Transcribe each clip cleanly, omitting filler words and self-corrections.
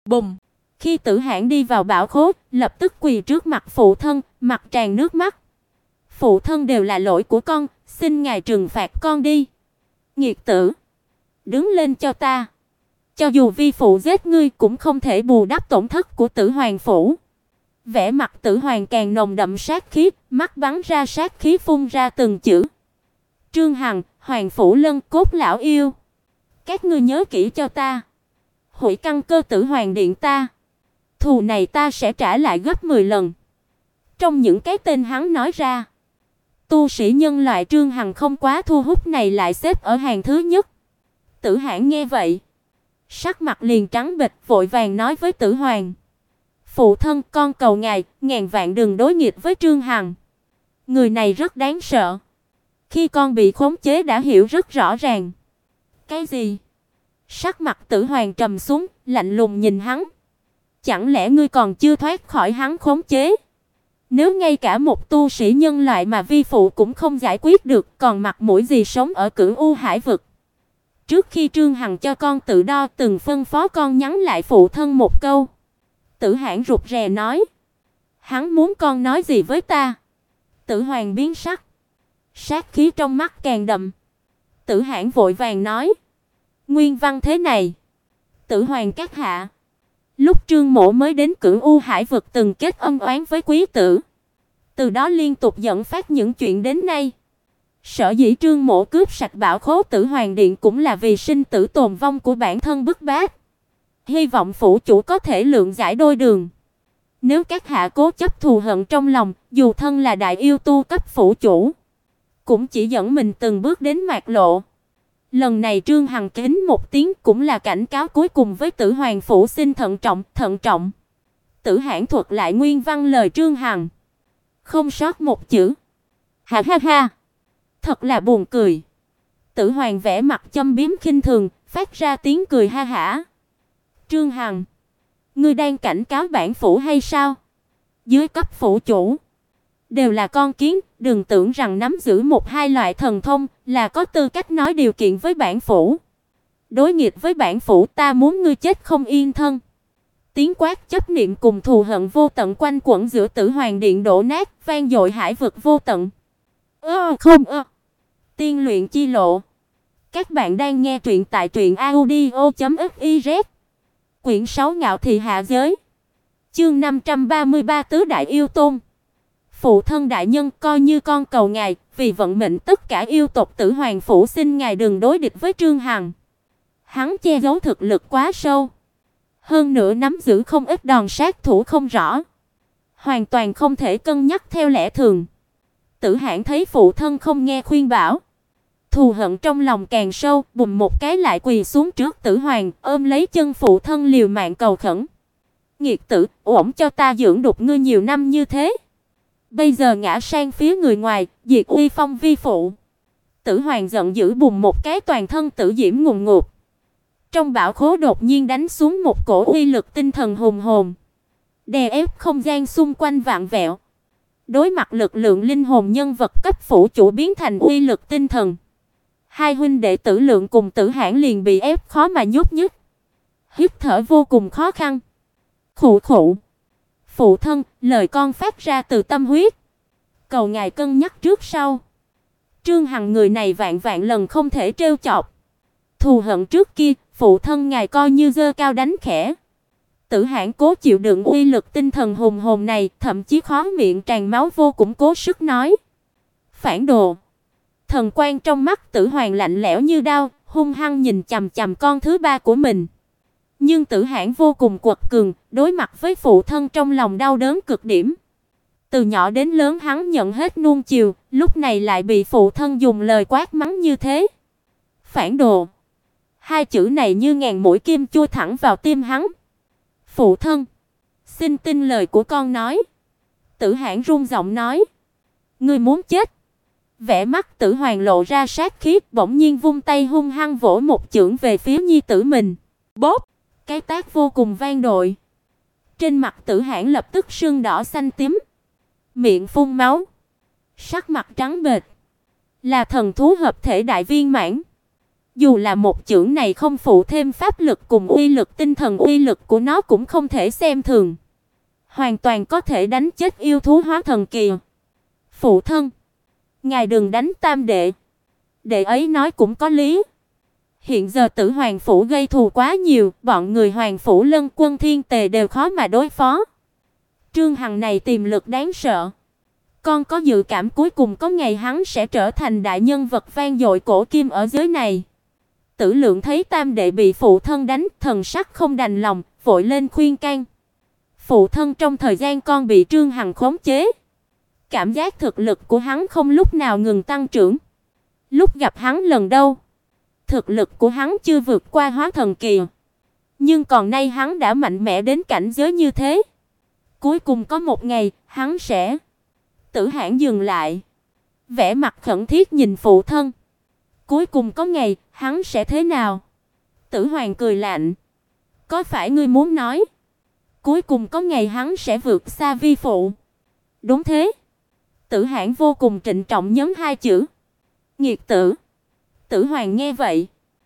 Bùng! Khi Tử Hãn đi vào bảo khố, lập tức quỳ trước mặt phụ thân, mặt tràn nước mắt. Phụ thân, đều là lỗi của con, xin ngài trừng phạt con đi. Nghiệt tử, đứng lên cho ta. Cho dù vi phụ giết ngươi cũng không thể bù đắp tổn thất của Tử Hoàng phủ. Vẻ mặt Tử Hoàng càng nồng đậm sát khí, mắt bắn ra sát khí phun ra từng chữ. Trương Hằng, Hoàng phủ Lân Cốt lão yêu, các ngươi nhớ kỹ cho ta. Hủy căn cơ Tử Hoàng điện ta. Thù này ta sẽ trả lại gấp 10 lần. Trong những cái tên hắn nói ra, tu sĩ nhân loại Trương Hằng không quá thu hút này lại xếp ở hàng thứ nhất. Tử Hãn nghe vậy, sắc mặt liền trắng bệch, vội vàng nói với Tử Hoàng: "Phụ thân, con cầu ngài, ngàn vạn đừng đối nghịch với Trương Hằng. Người này rất đáng sợ. Khi con bị khống chế đã hiểu rất rõ ràng." "Cái gì?" Sắc mặt Tử Hoàng trầm xuống, lạnh lùng nhìn hắn. "Chẳng lẽ ngươi còn chưa thoát khỏi hắn khống chế? Nếu ngay cả một tu sĩ nhân loại mà vi phụ cũng không giải quyết được, còn mặt mũi gì sống ở Cửu U Hải vực?" Trước khi Trương Hằng cho con tự đo, từng phân phó con nhắn lại phụ thân một câu. Tử Hãn rụt rè nói: "Hắn muốn con nói gì với ta?" Tử Hoàng biến sắc, sát khí trong mắt càng đậm. Tử Hãn vội vàng nói: "Nguyên văn thế này. Tử Hoàng các hạ, lúc Trương Mỗ mới đến Cửu U Hải vực từng kết ân oán với quý tử, từ đó liên tục dẫn phát những chuyện đến nay. Sở dĩ Trương Mỗ cướp sạch bảo khố Tử Hoàng điện cũng là vì sinh tử tồn vong của bản thân bức bách. Hy vọng phủ chủ có thể lượng giải đôi đường. Nếu các hạ cố chấp thù hận trong lòng, dù thân là đại yêu tu cấp phủ chủ, cũng chỉ dẫn mình từng bước đến mạt lộ. Lần này Trương Hằng kính một tiếng cũng là cảnh cáo cuối cùng với Tử Hoàng phủ, xin thận trọng, thận trọng." Tử Hãn thuật lại nguyên văn lời Trương Hằng, không sót một chữ. Ha ha ha, thật là buồn cười. Tử Hoàng vẻ mặt châm biếm khinh thường, phát ra tiếng cười ha hả. "Trương Hằng, ngươi đang cảnh cáo bản phủ hay sao? Dưới cấp phủ chủ đều là con kiến, đừng tưởng rằng nắm giữ một hai loại thần thông là có tư cách nói điều kiện với bản phủ. Đối nghịch với bản phủ, ta muốn ngươi chết không yên thân." Tiếng quát chấp niệm cùng thù hận vô tận quanh quẩn giữa Tử Hoàng điện đổ nát, vang dội hải vực vô tận. Tiên luyện chi lộ. Các bạn đang nghe truyện tại truyệnaudio.fiz. Quyển 6 Ngạo thị hạ giới. Chương 533 Tứ đại yêu tôn. "Phụ thân đại nhân, coi như con cầu ngài, vì vận mệnh tất cả yêu tộc Tử Hoàng phủ, xin ngài đừng đối địch với Trương Hằng. Hắn che giấu thực lực quá sâu, hơn nữa nắm giữ không ít đòn sát thủ không rõ, hoàn toàn không thể cân nhắc theo lẽ thường." Tử Hãn thấy phụ thân không nghe khuyên bảo, thù hận trong lòng càng sâu, bùm một cái lại quỳ xuống trước Tử Hoàng, ôm lấy chân phụ thân liều mạng cầu khẩn: "Nghiệt tử, ổn cho ta dưỡng đục ngươi nhiều năm như thế, bây giờ ngã sang phía người ngoài, diệt uy phong vi phụ." Tử Hoàng giận dữ, bùm một cái toàn thân tử diễm ngùn ngụt. Trong bảo khố đột nhiên đánh xuống một cổ uy lực tinh thần hùng hồn, đè ép không gian xung quanh vạn vẹo. Đối mặt lực lượng linh hồn nhân vật cấp phủ chủ biến thành uy lực tinh thần, hai huynh đệ Tử Lượng cùng Tử Hãn liền bị ép khó mà nhúc nhích, hít thở vô cùng khó khăn. Khụ khụ. "Phụ thân, lời con phát ra từ tâm huyết, cầu ngài cân nhắc trước sau. Trương Hằng người này vạn vạn lần không thể trêu chọc. Thù hận trước kia, phụ thân ngài coi như giơ cao đánh khẽ." Tử Hãn cố chịu đựng uy lực tinh thần hùng hồn này, thậm chí khóe miệng tràn máu vô cùng cố sức nói: "Phản đồ." Thần quang trong mắt Tử Hoàng lạnh lẽo như đao, hung hăng nhìn chằm chằm con thứ ba của mình. Nhưng Tử Hãn vô cùng quật cường, đối mặt với phụ thân trong lòng đau đớn cực điểm. Từ nhỏ đến lớn hắn nhận hết nuông chiều, lúc này lại bị phụ thân dùng lời quát mắng như thế. Phản đồ. Hai chữ này như ngàn mũi kim chui thẳng vào tim hắn. "Phụ thân, xin tin lời của con nói." Tử Hãn run giọng nói: "Ngươi muốn chết?" Vẻ mắt Tử Hoàng lộ ra sát khí, bỗng nhiên vung tay hung hăng vỗ một chưởng về phía nhi tử mình. Bốp! Cái tát vô cùng vang dội. Trên mặt Tử Hãn lập tức sưng đỏ xanh tím, miệng phun máu, sắc mặt trắng bệch. Là thần thú hợp thể đại viên mãn, Dù là một chưởng này không phụ thêm pháp lực cùng uy lực tinh thần, uy lực của nó cũng không thể xem thường. Hoàn toàn có thể đánh chết yêu thú hóa thần kỳ. Phụ thân, ngài đừng đánh tam đệ. Đệ ấy nói cũng có lý. Hiện giờ Tử Hoàng phủ gây thù quá nhiều, bọn người Hoàng phủ Lân Quân Thiên Tề đều khó mà đối phó. Trương Hằng này tiềm lực đáng sợ. Con có dự cảm cuối cùng có ngày hắn sẽ trở thành đại nhân vật vang dội cổ kim ở dưới này. Tử Lượng thấy tam đệ bị phụ thân đánh, thần sắc không đành lòng, vội lên khuyên can. Phụ thân, trong thời gian con bị Trương Hằng khống chế, cảm giác thực lực của hắn không lúc nào ngừng tăng trưởng. Lúc gặp hắn lần đầu, thực lực của hắn chưa vượt qua hóa thần kỳ, nhưng còn nay hắn đã mạnh mẽ đến cảnh giới như thế. Cuối cùng có một ngày, hắn sẽ... Tử Hãn dừng lại, vẻ mặt khẩn thiết nhìn phụ thân. Cuối cùng có ngày, hắn sẽ thế nào? Tử Hoàng cười lạnh. Có phải ngươi muốn nói, cuối cùng có ngày hắn sẽ vượt xa vi phụ? Đúng thế. Tử Hãn vô cùng trịnh trọng nhấn hai chữ. Nghiệt tử. Tử Hoàng nghe vậy,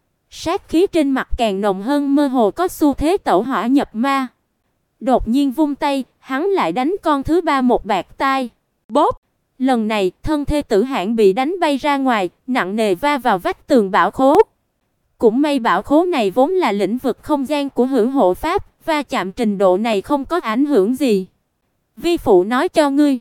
sát khí trên mặt càng nồng hơn, mơ hồ có xu thế tẩu hỏa nhập ma. Đột nhiên vung tay, hắn lại đánh con thứ ba một bạt tai. Bốp! Lần này, thân thể Tử Hãn bị đánh bay ra ngoài, nặng nề va vào vách tường bảo khố. Cũng may bảo khố này vốn là lĩnh vực không gian của Hữu Hộ Pháp, va chạm trình độ này không có ảnh hưởng gì. Vi phụ nói cho ngươi,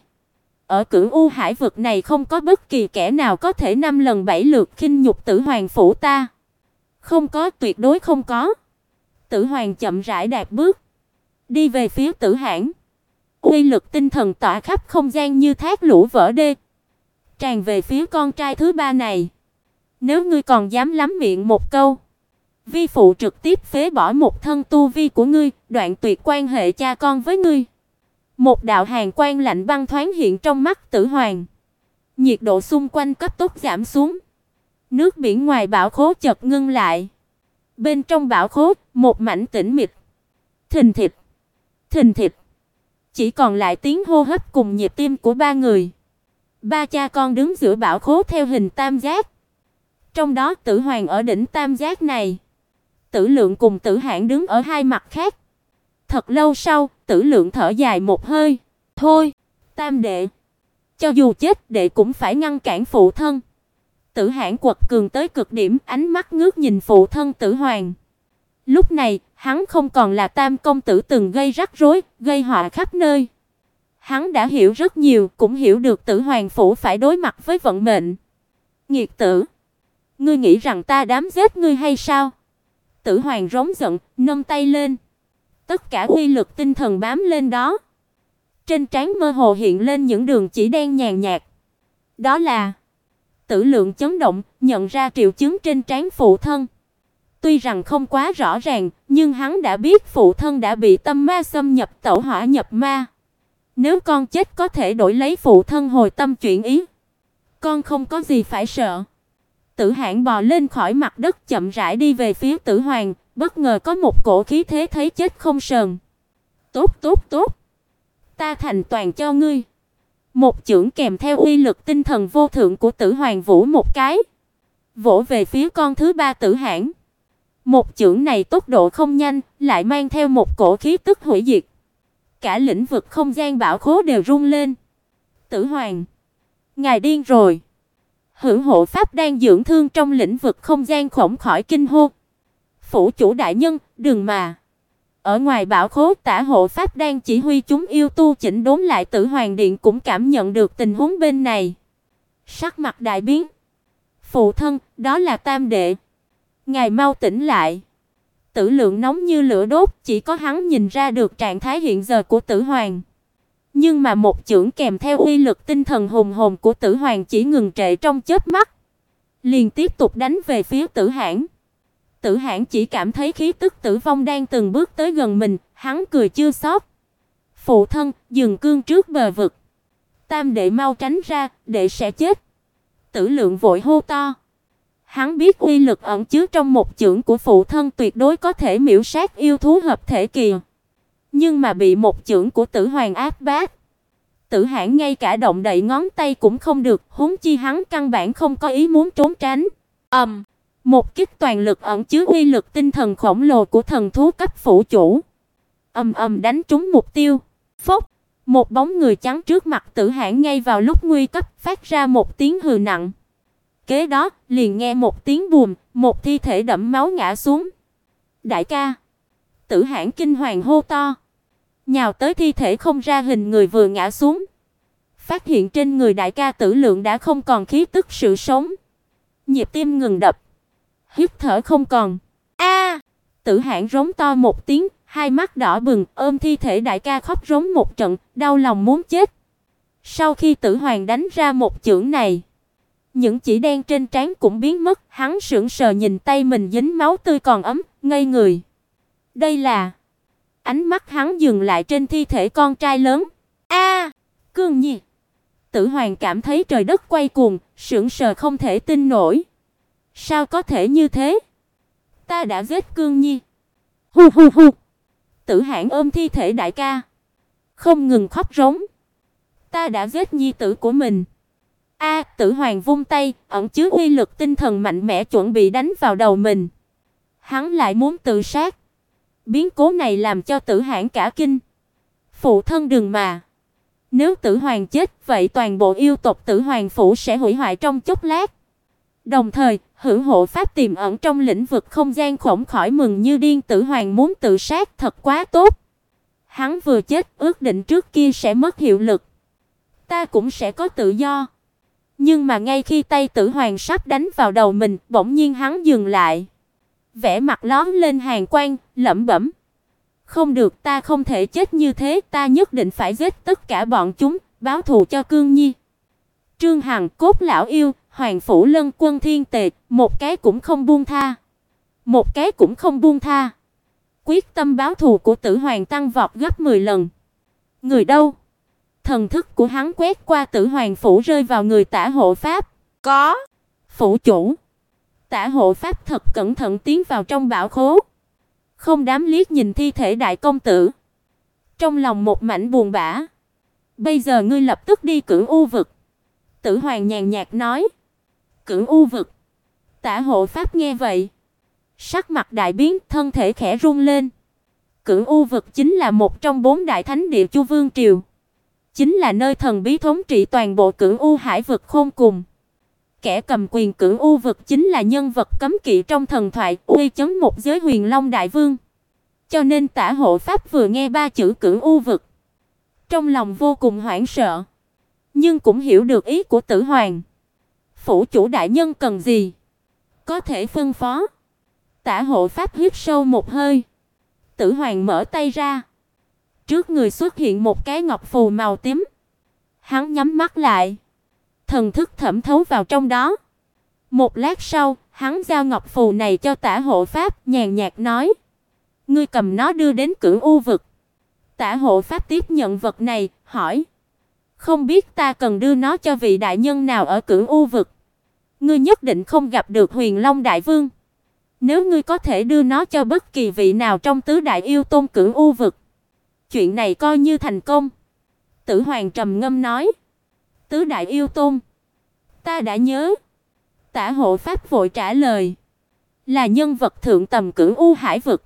ở Cửu U Hải vực này không có bất kỳ kẻ nào có thể 5 lần 7 lượt khinh nhục Tử Hoàng phủ ta. Không có, tuyệt đối không có. Tử Hoàng chậm rãi đạp bước, đi về phía Tử Hãn. Uy lực tinh thần tỏa khắp không gian như thác lũ vỡ đê, tràn về phía con trai thứ ba này. Nếu ngươi còn dám lắm miệng một câu, vi phụ trực tiếp phế bỏ một thân tu vi của ngươi, đoạn tuyệt quan hệ cha con với ngươi. Một đạo hàn quang lạnh băng thoáng hiện trong mắt Tử Hoàng. Nhiệt độ xung quanh cấp tốc giảm xuống. Nước biển ngoài bảo khố chợt ngưng lại. Bên trong bảo khố, một mảnh tĩnh mịch. Thình thịch, thình thịch. Chỉ còn lại tiếng hô hấp cùng nhịp tim của ba người. Ba cha con đứng giữa bảo khố theo hình tam giác. Trong đó Tử Hoàng ở đỉnh tam giác này, Tử Lượng cùng Tử Hãn đứng ở hai mặt khác. Thật lâu sau, Tử Lượng thở dài một hơi. Thôi, tam đệ, cho dù chết đệ cũng phải ngăn cản phụ thân. Tử Hãn quật cường tới cực điểm, ánh mắt ngước nhìn phụ thân Tử Hoàng. Lúc này, hắn không còn là tam công tử từng gây rắc rối, gây họa khắp nơi. Hắn đã hiểu rất nhiều, cũng hiểu được Tử Hoàng phủ phải đối mặt với vận mệnh. Nghiệt tử, ngươi nghĩ rằng ta dám giết ngươi hay sao? Tử Hoàng rống giận, nâng tay lên. Tất cả uy lực tinh thần bám lên đó. Trên trán mơ hồ hiện lên những đường chỉ đen nhàn nhạt. Đó là... Tử Lượng chấn động, nhận ra triệu chứng trên trán phụ thân. Tuy rằng không quá rõ ràng, nhưng hắn đã biết phụ thân đã bị tâm ma xâm nhập, tẩu hỏa nhập ma. Nếu con chết có thể đổi lấy phụ thân hồi tâm chuyển ý. Con không có gì phải sợ. Tử Hãn bò lên khỏi mặt đất, chậm rãi đi về phía Tử Hoàng, bất ngờ có một cổ khí thế thấy chết không sờn. Tốt tốt tốt, ta thành toàn cho ngươi. Một chưởng kèm theo uy lực tinh thần vô thượng của Tử Hoàng vũ một cái, vỗ về phía con thứ ba Tử Hãn. Một chưởng này tốc độ không nhanh, lại mang theo một cổ khí tức hủy diệt. Cả lĩnh vực không gian bảo khố đều rung lên. Tử Hoàng, ngài điên rồi. Hữu Hộ Pháp đang dưỡng thương trong lĩnh vực không gian không khỏi kinh hô. Phủ chủ đại nhân, đừng mà. Ở ngoài bảo khố, Tả Hộ Pháp đang chỉ huy chúng yêu tu chỉnh đốn lại Tử Hoàng điện cũng cảm nhận được tình huống bên này. Sắc mặt đại biến. Phụ thân, đó là tam đệ. Ngài mau tỉnh lại. Tử Lượng nóng như lửa đốt, chỉ có hắn nhìn ra được trạng thái hiện giờ của Tử Hoàng. Nhưng mà một chưởng kèm theo uy lực tinh thần hùng hồn của Tử Hoàng chỉ ngừng trệ trong chớp mắt, liền tiếp tục đánh về phía Tử Hãn. Tử Hãn chỉ cảm thấy khí tức tử vong đang từng bước tới gần mình, hắn cười chưa xót. Phụ thân, dừng cương trước bờ vực. Tam đệ mau tránh ra, đệ sẽ chết. Tử Lượng vội hô to. Hắn biết uy lực ẩn chứa trong một chưởng của phụ thân tuyệt đối có thể miểu sát yêu thú hợp thể kỳ. Nhưng mà bị một chưởng của Tử Hoàng áp bách. Tử Hãn ngay cả động đậy ngón tay cũng không được, huống chi hắn căn bản không có ý muốn trốn tránh. Một kích toàn lực ẩn chứa uy lực tinh thần khổng lồ của thần thú cấp phủ chủ. Ầm ầm đánh trúng mục tiêu. Phốc, một bóng người trắng trước mặt Tử Hãn ngay vào lúc nguy cấp phát ra một tiếng hừ nặng. Kế đó, liền nghe một tiếng bùm, một thi thể đẫm máu ngã xuống. Đại ca! Tử Hãn kinh hoàng hô to, nhào tới thi thể không ra hình người vừa ngã xuống. Phát hiện trên người đại ca Tử Lượng đã không còn khí tức sự sống. Nhịp tim ngừng đập, hít thở không còn. A! Tử Hãn rống to một tiếng, hai mắt đỏ bừng, ôm thi thể đại ca khóc rống một trận, đau lòng muốn chết. Sau khi Tử Hoàng đánh ra một chưởng này, những chỉ đen trên trán cũng biến mất, hắn sững sờ nhìn tay mình dính máu tươi còn ấm, ngây người. Đây là... Ánh mắt hắn dừng lại trên thi thể con trai lớn. A! Cương Nhi! Tử Hoàng cảm thấy trời đất quay cuồng, sững sờ không thể tin nổi. Sao có thể như thế? Ta đã giết Cương Nhi. Hu hu hu. Tử Hãn ôm thi thể đại ca, không ngừng khóc rống. Ta đã giết nhi tử của mình. A! Tử Hoàng vung tay, ẩn chứa uy lực tinh thần mạnh mẽ chuẩn bị đánh vào đầu mình. Hắn lại muốn tự sát. Biến cố này làm cho Tử Hãn cả kinh. Phụ thân đừng mà. Nếu Tử Hoàng chết, vậy toàn bộ yêu tộc Tử Hoàng phủ sẽ hủy hoại trong chốc lát. Đồng thời, Hữu hộ pháp tiềm ẩn trong lĩnh vực không gian không khỏi mừng như điên. Tử Hoàng muốn tự sát thật quá tốt. Hắn vừa chết, ước định trước kia sẽ mất hiệu lực. Ta cũng sẽ có tự do. Nhưng mà ngay khi tay Tử Hoàng sắp đánh vào đầu mình, bỗng nhiên hắn dừng lại. Vẻ mặt lóe lên hàn quang, lẩm bẩm: "Không được, ta không thể chết như thế, ta nhất định phải giết tất cả bọn chúng, báo thù cho Cương Nhi." Trương Hằng, Cốt lão yêu, Hoàng phủ Lân Quân Thiên Tề, một cái cũng không buông tha. Một cái cũng không buông tha. Quyết tâm báo thù của Tử Hoàng tăng vọt gấp 10 lần. Người đâu? Thần thức của hắn quét qua Tử Hoàng phủ rơi vào người Tả hộ pháp. Có. Phủ chủ. Tả hộ pháp thật cẩn thận tiến vào trong bảo khố. Không dám liếc nhìn thi thể đại công tử. Trong lòng một mảnh buồn bã. Bây giờ ngươi lập tức đi Cửu U vực. Tử Hoàng nhàn nhạt nói. Cửu U vực. Tả hộ pháp nghe vậy, sắc mặt đại biến, thân thể khẽ run lên. Cửu U vực chính là một trong 4 đại thánh địa Chu Vương triều, chính là nơi thần bí thống trị toàn bộ Cửu U hải vực khôn cùng. Kẻ cầm quyền Cửu U vực chính là nhân vật cấm kỵ trong thần thoại, uy chấn một giới Huyền Long đại vương. Cho nên Tả hộ pháp vừa nghe 3 chữ Cửu U vực, trong lòng vô cùng hoảng sợ, nhưng cũng hiểu được ý của Tử Hoàng. Phủ chủ đại nhân cần gì? Có thể phân phó. Tả hộ pháp hít sâu một hơi. Tử Hoàng mở tay ra. Trước người xuất hiện một cái ngọc phù màu tím. Hắn nhắm mắt lại, thần thức thẩm thấu vào trong đó. Một lát sau, hắn giao ngọc phù này cho Tả hộ pháp, nhàn nhạt nói: "Ngươi cầm nó đưa đến Cửu U vực." Tả hộ pháp tiếp nhận vật này, hỏi: "Không biết ta cần đưa nó cho vị đại nhân nào ở Cửu U vực?" "Ngươi nhất định không gặp được Huyền Long đại vương. Nếu ngươi có thể đưa nó cho bất kỳ vị nào trong tứ đại yêu tôn Cửu U vực, chuyện này coi như thành công." Tử Hoàng trầm ngâm nói: "Tứ đại yêu tôn, ta đã nhớ." Tả hộ pháp vội trả lời: "Là nhân vật thượng tầm Cửu U hải vực.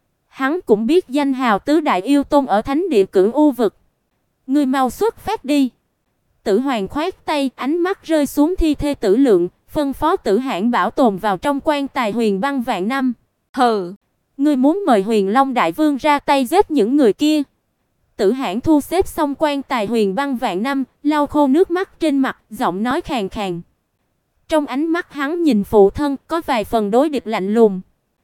Hắn cũng biết danh hào tứ đại yêu tôn ở thánh địa Cửu U vực. Ngươi mau xuất phát đi." Tử Hoàng khoát tay, ánh mắt rơi xuống thi thể Tử Lượng, phân phó Tử Hãn bảo tồn vào trong quan tài Huyền Băng vạn năm. "Hừ, ngươi muốn mời Huyền Long đại vương ra tay giết những người kia?" Tử Hãn thu xếp xong quan tài Huyền Băng vạn năm, lau khô nước mắt trên mặt, giọng nói khàn khàn. Trong ánh mắt hắn nhìn phụ thân có vài phần đối địch lạnh lùng.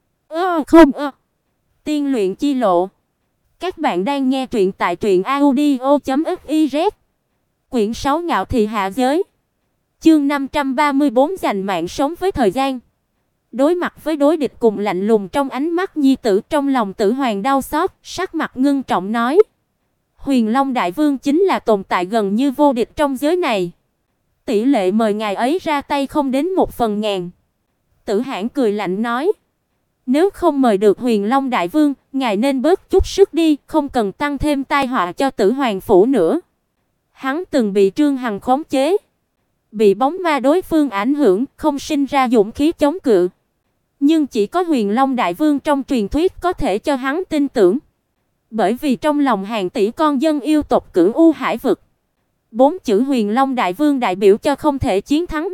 Tiên luyện chi lộ. Các bạn đang nghe truyện tại truyệnaudio.fiz. Quyển 6 Ngạo thị hạ giới. Chương 534 dành mạng sống với thời gian. Đối mặt với đối địch cùng lạnh lùng trong ánh mắt nhi tử, trong lòng Tử Hoàng đau xót, sắc mặt ngưng trọng nói: "Huyền Long đại vương chính là tồn tại gần như vô địch trong giới này. Tỷ lệ mời ngài ấy ra tay không đến 1/1000." Tử Hãn cười lạnh nói: "Nếu không mời được Huyền Long đại vương, ngài nên bớt chút sức đi, không cần tăng thêm tai họa cho Tử Hoàng phủ nữa." Hắn từng bị Trương Hằng khống chế, bị bóng ma đối phương ảnh hưởng, không sinh ra dũng khí chống cự. Nhưng chỉ có Huyền Long Đại Vương trong truyền thuyết có thể cho hắn tin tưởng. Bởi vì trong lòng hàng tỷ con dân yêu tộc Cửu U Hải vực, 4 chữ Huyền Long Đại Vương đại biểu cho không thể chiến thắng.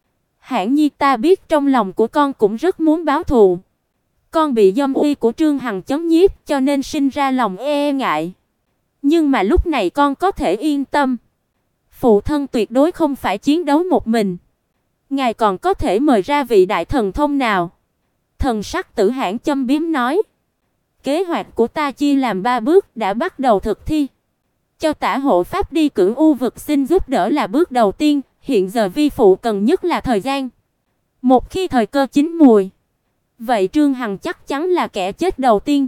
Hãn Nhi, ta biết trong lòng của con cũng rất muốn báo thù. Con bị dâm uy của Trương Hằng chấn nhiếp cho nên sinh ra lòng e ngại. Nhưng mà lúc này con có thể yên tâm. Phụ thân tuyệt đối không phải chiến đấu một mình. Ngài còn có thể mời ra vị đại thần thông nào? Thần sắc Tử Hãn châm biếm nói. Kế hoạch của ta chia làm 3 bước, đã bắt đầu thực thi. Cho Tả hộ pháp đi Cửu U vực xin giúp đỡ là bước đầu tiên, hiện giờ vi phụ cần nhất là thời gian. Một khi thời cơ chín mùi, vậy Trương Hằng chắc chắn là kẻ chết đầu tiên.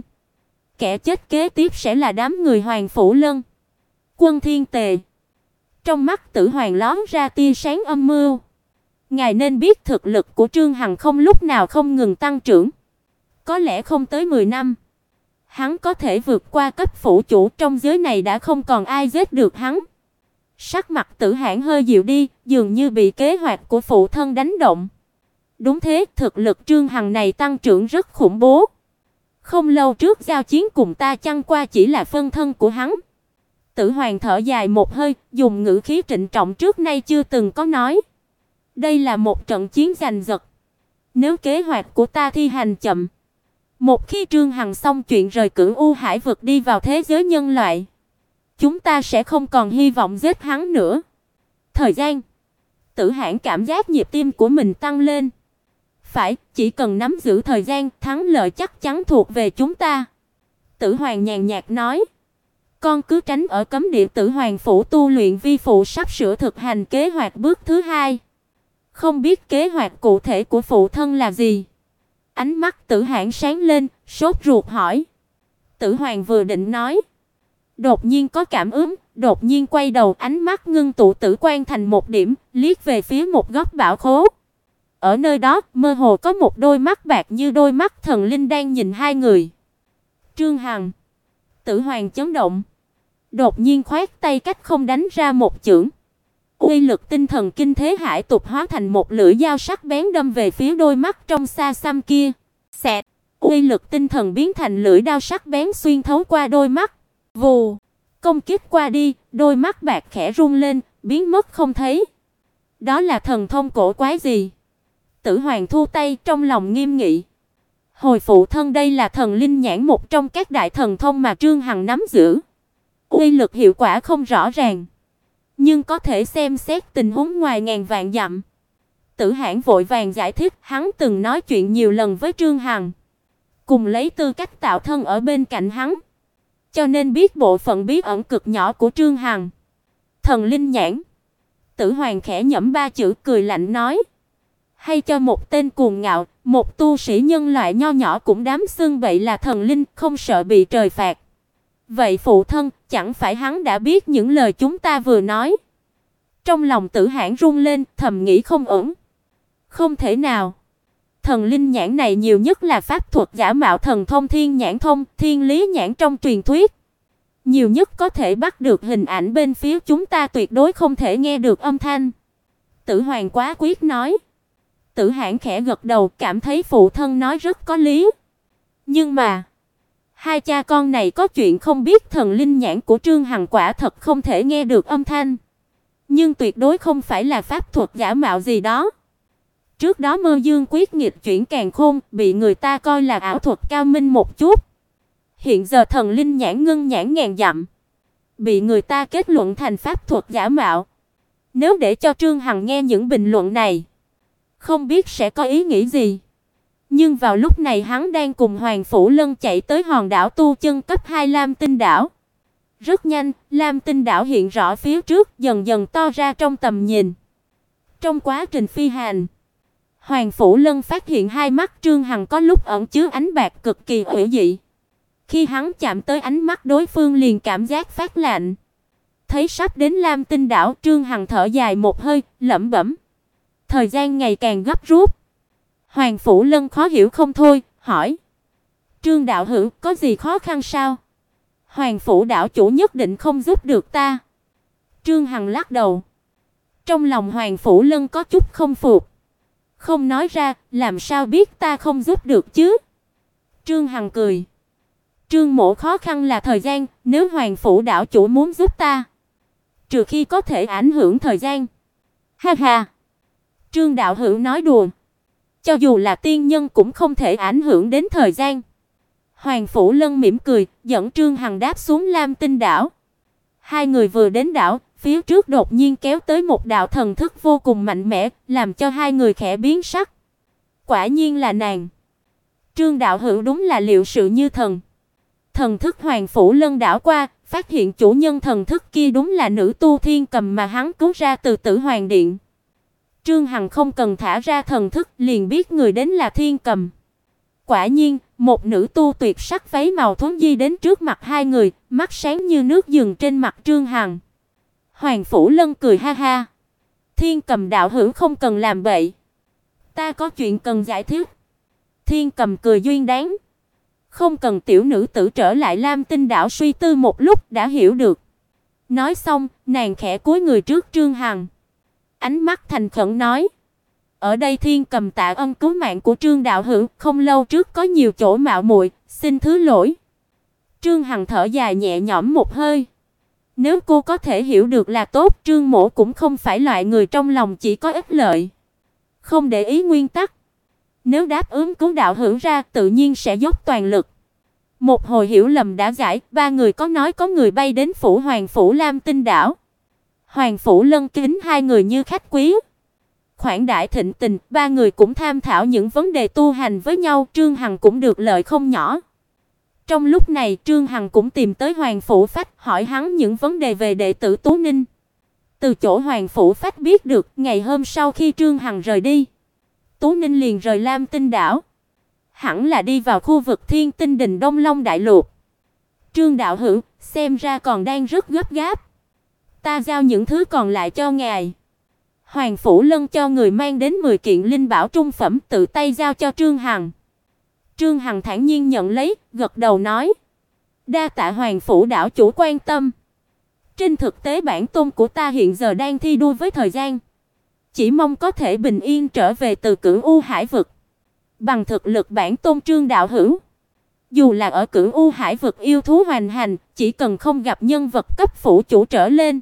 Kẻ chết kế tiếp sẽ là đám người Hoàng Phủ Lân, Quân Thiên Tề. Trong mắt Tử Hoàng lóe ra tia sáng âm mưu. Ngài nên biết thực lực của Trương Hằng không lúc nào không ngừng tăng trưởng. Có lẽ không tới 10 năm, hắn có thể vượt qua cấp phủ chủ, trong giới này đã không còn ai giết được hắn. Sắc mặt Tử Hãn hơi dịu đi, dường như bị kế hoạch của phụ thân đánh động. Đúng thế, thực lực Trương Hằng này tăng trưởng rất khủng bố. Không lâu trước giao chiến cùng ta chẳng qua chỉ là phân thân của hắn. Tử Hoàng thở dài một hơi, dùng ngữ khí trịnh trọng trước nay chưa từng có nói. Đây là một trận chiến giành giật. Nếu kế hoạch của ta thi hành chậm, một khi Trương Hằng xong chuyện rời Cửu U Hải vực đi vào thế giới nhân loại, chúng ta sẽ không còn hy vọng giết hắn nữa. Thời gian. Tử Hãn cảm giác nhịp tim của mình tăng lên. Phải, chỉ cần nắm giữ thời gian, thắng lợi chắc chắn thuộc về chúng ta. Tử Hoàng nhàn nhạt nói. Con cứ tránh ở cấm địa Tử Hoàng phủ tu luyện, vi phụ sắp sửa thực hành kế hoạch bước thứ 2. Không biết kế hoạch cụ thể của phụ thân là gì? Ánh mắt Tử Hãn sáng lên, sốt ruột hỏi. Tử Hoàng vừa định nói, đột nhiên có cảm ứng, đột nhiên quay đầu, ánh mắt ngưng tụ tử quan thành một điểm, liếc về phía một góc bảo khố. Ở nơi đó, mơ hồ có một đôi mắt bạc như đôi mắt thần linh đang nhìn hai người. Trương Hằng. Tử Hoàng chấn động, đột nhiên khoát tay cách không đánh ra một chưởng. Uy lực tinh thần kinh thế hải tục hóa thành một lưỡi dao sắc bén đâm về phía đôi mắt trong xa xăm kia. Xẹt, uy lực tinh thần biến thành lưỡi dao sắc bén xuyên thấu qua đôi mắt. Vù, công kích qua đi, đôi mắt bạc khẽ rung lên, biến mất không thấy. Đó là thần thông cổ quái gì? Tử Hoàng thu tay, trong lòng nghiêm nghị. Hồi phụ thân, đây là thần linh nhãn, một trong các đại thần thông mà Trương Hằng nắm giữ. Uy lực hiệu quả không rõ ràng, nhưng có thể xem xét tình huống ngoài ngàn vạn dặm. Tử Hãn vội vàng giải thích, hắn từng nói chuyện nhiều lần với Trương Hằng, cùng lấy tư cách tạo thân ở bên cạnh hắn, cho nên biết bộ phận bí ẩn cực nhỏ của Trương Hằng. Thần linh nhãn. Tử Hoàng khẽ nhẩm 3 chữ, cười lạnh nói. Hay cho một tên cuồng ngạo, một tu sĩ nhân loại nho nhỏ cũng dám xưng bậy là thần linh, không sợ bị trời phạt. Vậy phụ thân, chẳng phải hắn đã biết những lời chúng ta vừa nói? Trong lòng Tử Hãn run lên, thầm nghĩ không ổn. Không thể nào. Thần linh nhãn này nhiều nhất là pháp thuật giả mạo thần thông thiên nhãn thông, thiên lý nhãn trong truyền thuyết. Nhiều nhất có thể bắt được hình ảnh bên phía chúng ta, tuyệt đối không thể nghe được âm thanh. Tử Hoàng quá quyết nói. Tử Hãn khẽ gật đầu, cảm thấy phụ thân nói rất có lý. Nhưng mà hai cha con này có chuyện không biết, thần linh nhãn của Trương Hằng quả thật không thể nghe được âm thanh, nhưng tuyệt đối không phải là pháp thuật giả mạo gì đó. Trước đó Mơ Dương quyết nghịch chuyển càn khôn bị người ta coi là ảo thuật cao minh một chút. Hiện giờ thần linh nhãn ngưng nhãn ngàn dặm bị người ta kết luận thành pháp thuật giả mạo. Nếu để cho Trương Hằng nghe những bình luận này, không biết sẽ có ý nghĩ gì. Nhưng vào lúc này hắn đang cùng Hoàng Phủ Lân chạy tới hòn đảo tu chân cấp 2 Lam Tinh đảo. Rất nhanh, Lam Tinh đảo hiện rõ phía trước, dần dần to ra trong tầm nhìn. Trong quá trình phi hành, Hoàng Phủ Lân phát hiện hai mắt Trương Hằng có lúc ẩn chứa ánh bạc cực kỳ hủy dị. Khi hắn chạm tới ánh mắt đối phương liền cảm giác phát lạnh. Thấy sắp đến Lam Tinh đảo, Trương Hằng thở dài một hơi, lẩm bẩm. Thời gian ngày càng gấp rút. Hoàng Phủ Lân khó hiểu không thôi, hỏi. Trương đạo hữu, có gì khó khăn sao? Hoàng Phủ đảo chủ nhất định không giúp được ta. Trương Hằng lắc đầu. Trong lòng Hoàng Phủ Lân có chút không phục. Không nói ra, làm sao biết ta không giúp được chứ? Trương Hằng cười. Trương mỗ khó khăn là thời gian, nếu Hoàng phủ đảo chủ muốn giúp ta, trừ khi có thể ảnh hưởng thời gian. Ha ha. Trương đạo hữu nói đùa. Cho dù là tiên nhân cũng không thể ảnh hưởng đến thời gian. Hoàng phủ Lân mỉm cười, dẫn Trương Hằng đáp xuống Lam Tinh đảo. Hai người vừa đến đảo, phía trước đột nhiên kéo tới một đạo thần thức vô cùng mạnh mẽ, làm cho hai người khẽ biến sắc. Quả nhiên là nàng. Trương đạo hữu đúng là liệu sự như thần. Thần thức Hoàng phủ Lân đảo qua, phát hiện chủ nhân thần thức kia đúng là nữ tu Thiên Cầm mà hắn cứu ra từ Tử Hoàng Điện. Trương Hằng không cần thả ra thần thức, liền biết người đến là Thiên Cầm. Quả nhiên, một nữ tu tuyệt sắc váy màu thuấn di đến trước mặt hai người, mắt sáng như nước dừng trên mặt Trương Hằng. Hoàng phủ Lân cười ha ha. Thiên Cầm đạo hữu không cần làm bậy. Ta có chuyện cần giải thích. Thiên Cầm cười duyên dáng. Không cần tiểu nữ tử trở lại Lam Tinh đảo suy tư một lúc đã hiểu được. Nói xong, nàng khẽ cúi người trước Trương Hằng. Ánh mắt thành khẩn nói: "Ở đây Thiên Cầm tạ ân cứu mạng của Trương đạo hữu, không lâu trước có nhiều chỗ mạo muội, xin thứ lỗi." Trương Hằng thở dài nhẹ nhõm một hơi. Nếu cô có thể hiểu được là tốt, Trương mỗ cũng không phải loại người trong lòng chỉ có ích lợi, không để ý nguyên tắc. Nếu đáp ứng cứu đạo hữu ra, tự nhiên sẽ dốc toàn lực. Một hồi hiểu lầm đã giải, ba người có nói có người bay đến phủ Hoàng phủ Lam Tinh đảo. Hoàng phủ Lân kính hai người như khách quý. Khoản đãi thịnh tình, ba người cũng tham thảo những vấn đề tu hành với nhau, Trương Hằng cũng được lợi không nhỏ. Trong lúc này, Trương Hằng cũng tìm tới Hoàng phủ Phách, hỏi hắn những vấn đề về đệ tử Tú Ninh. Từ chỗ Hoàng phủ Phách biết được, ngày hôm sau khi Trương Hằng rời đi, Tú Ninh liền rời Lam Tinh đảo, hẳn là đi vào khu vực Thiên Tinh Đình Đông Long đại lục. Trương đạo hữu, xem ra còn đang rất gấp gáp. Ta giao những thứ còn lại cho ngài. Hoàng phủ Lân cho người mang đến 10 kiện linh bảo trung phẩm, tự tay giao cho Trương Hằng. Trương Hằng thản nhiên nhận lấy, gật đầu nói: "Đa tạ Hoàng phủ đảo chủ quan tâm. Trên thực tế bản tôn của ta hiện giờ đang thi đua với thời gian, chỉ mong có thể bình yên trở về từ Cửu U Hải vực. Bằng thực lực bản tôn Trương đạo hữu, dù là ở Cửu U Hải vực yêu thú hoành hành, chỉ cần không gặp nhân vật cấp phủ chủ trở lên,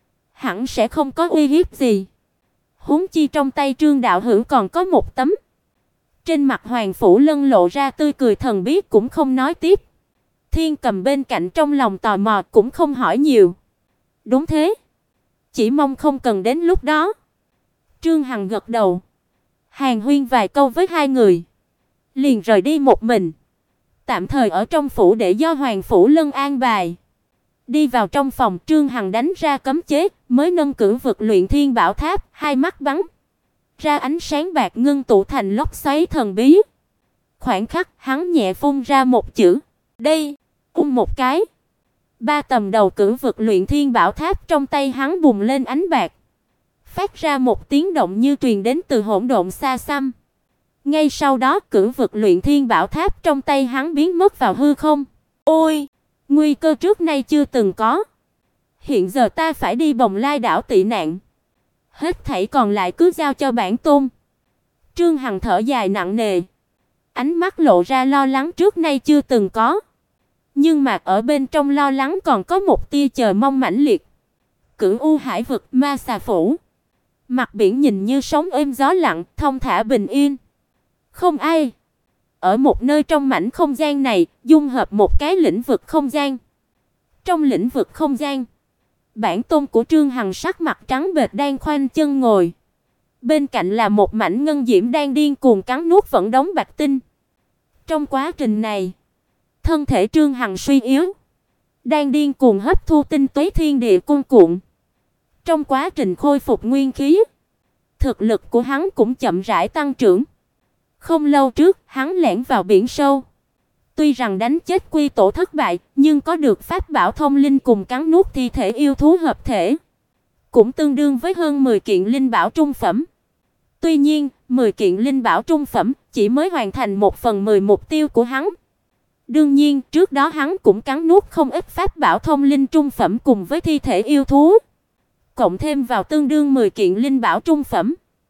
hẳn sẽ không có uy hiếp gì. Huống chi trong tay Trương đạo hữu còn có một tấm." Trên mặt Hoàng phủ Lân lộ ra tươi cười thần bí, cũng không nói tiếp. Thiên Cầm bên cạnh trong lòng tò mò cũng không hỏi nhiều. Đúng thế, chỉ mong không cần đến lúc đó. Trương Hằng gật đầu, hàn huyên vài câu với hai người, liền rời đi một mình, tạm thời ở trong phủ để do Hoàng phủ Lân an bài. Đi vào trong phòng, Trương Hằng đánh ra cấm chế, mới nâng cửu vực luyện thiên bảo tháp, hai mắt bắn ra ánh sáng bạc ngưng tụ thành lốc xoáy thần bí. Khoảnh khắc, hắn nhẹ phun ra một chữ: "Đây!" Một cái, ba tầm đầu cửu vực luyện thiên bảo tháp trong tay hắn bùng lên ánh bạc, phát ra một tiếng động như truyền đến từ hỗn độn xa xăm. Ngay sau đó, cửu vực luyện thiên bảo tháp trong tay hắn biến mất vào hư không. Ôi, nguy cơ trước nay chưa từng có. Hiện giờ ta phải đi Bồng Lai đảo tị nạn. Hết thảy còn lại cứ giao cho bản tôn. Trương Hằng thở dài nặng nề, ánh mắt lộ ra lo lắng trước nay chưa từng có. Nhưng mà ở bên trong lo lắng còn có một tia chờ mong mãnh liệt. Cửu U Hải vực, Ma Xà phủ. Mặt biển nhìn như sóng êm gió lặng, thông thả bình yên. Không ai. Ở một nơi trong mảnh không gian này, dung hợp một cái lĩnh vực không gian. Trong lĩnh vực không gian, bản tôn của Trương Hằng sắc mặt trắng bệch đang khoanh chân ngồi. Bên cạnh là một mảnh ngân diễm đang điên cuồng cắn nuốt vận đống bạch tinh. Trong quá trình này, thân thể Trương Hằng suy yếu, đang điên cuồng hấp thu tinh túy thiên địa cuồn cuộn. Trong quá trình khôi phục nguyên khí, thực lực của hắn cũng chậm rãi tăng trưởng. Không lâu trước, hắn lẻn vào biển sâu. Tuy rằng đánh chết Quy Tổ thất bại, nhưng có được pháp bảo thông linh cùng cắn nuốt thi thể yêu thú hợp thể, cũng tương đương với hơn 10 kiện linh bảo trung phẩm. Tuy nhiên, 10 kiện linh bảo trung phẩm chỉ mới hoàn thành 1/10 mục tiêu của hắn. Đương nhiên, trước đó hắn cũng cắn nuốt không ít pháp bảo thông linh trung phẩm cùng với thi thể yêu thú, cộng thêm vào tương đương 10 kiện linh bảo trung phẩm.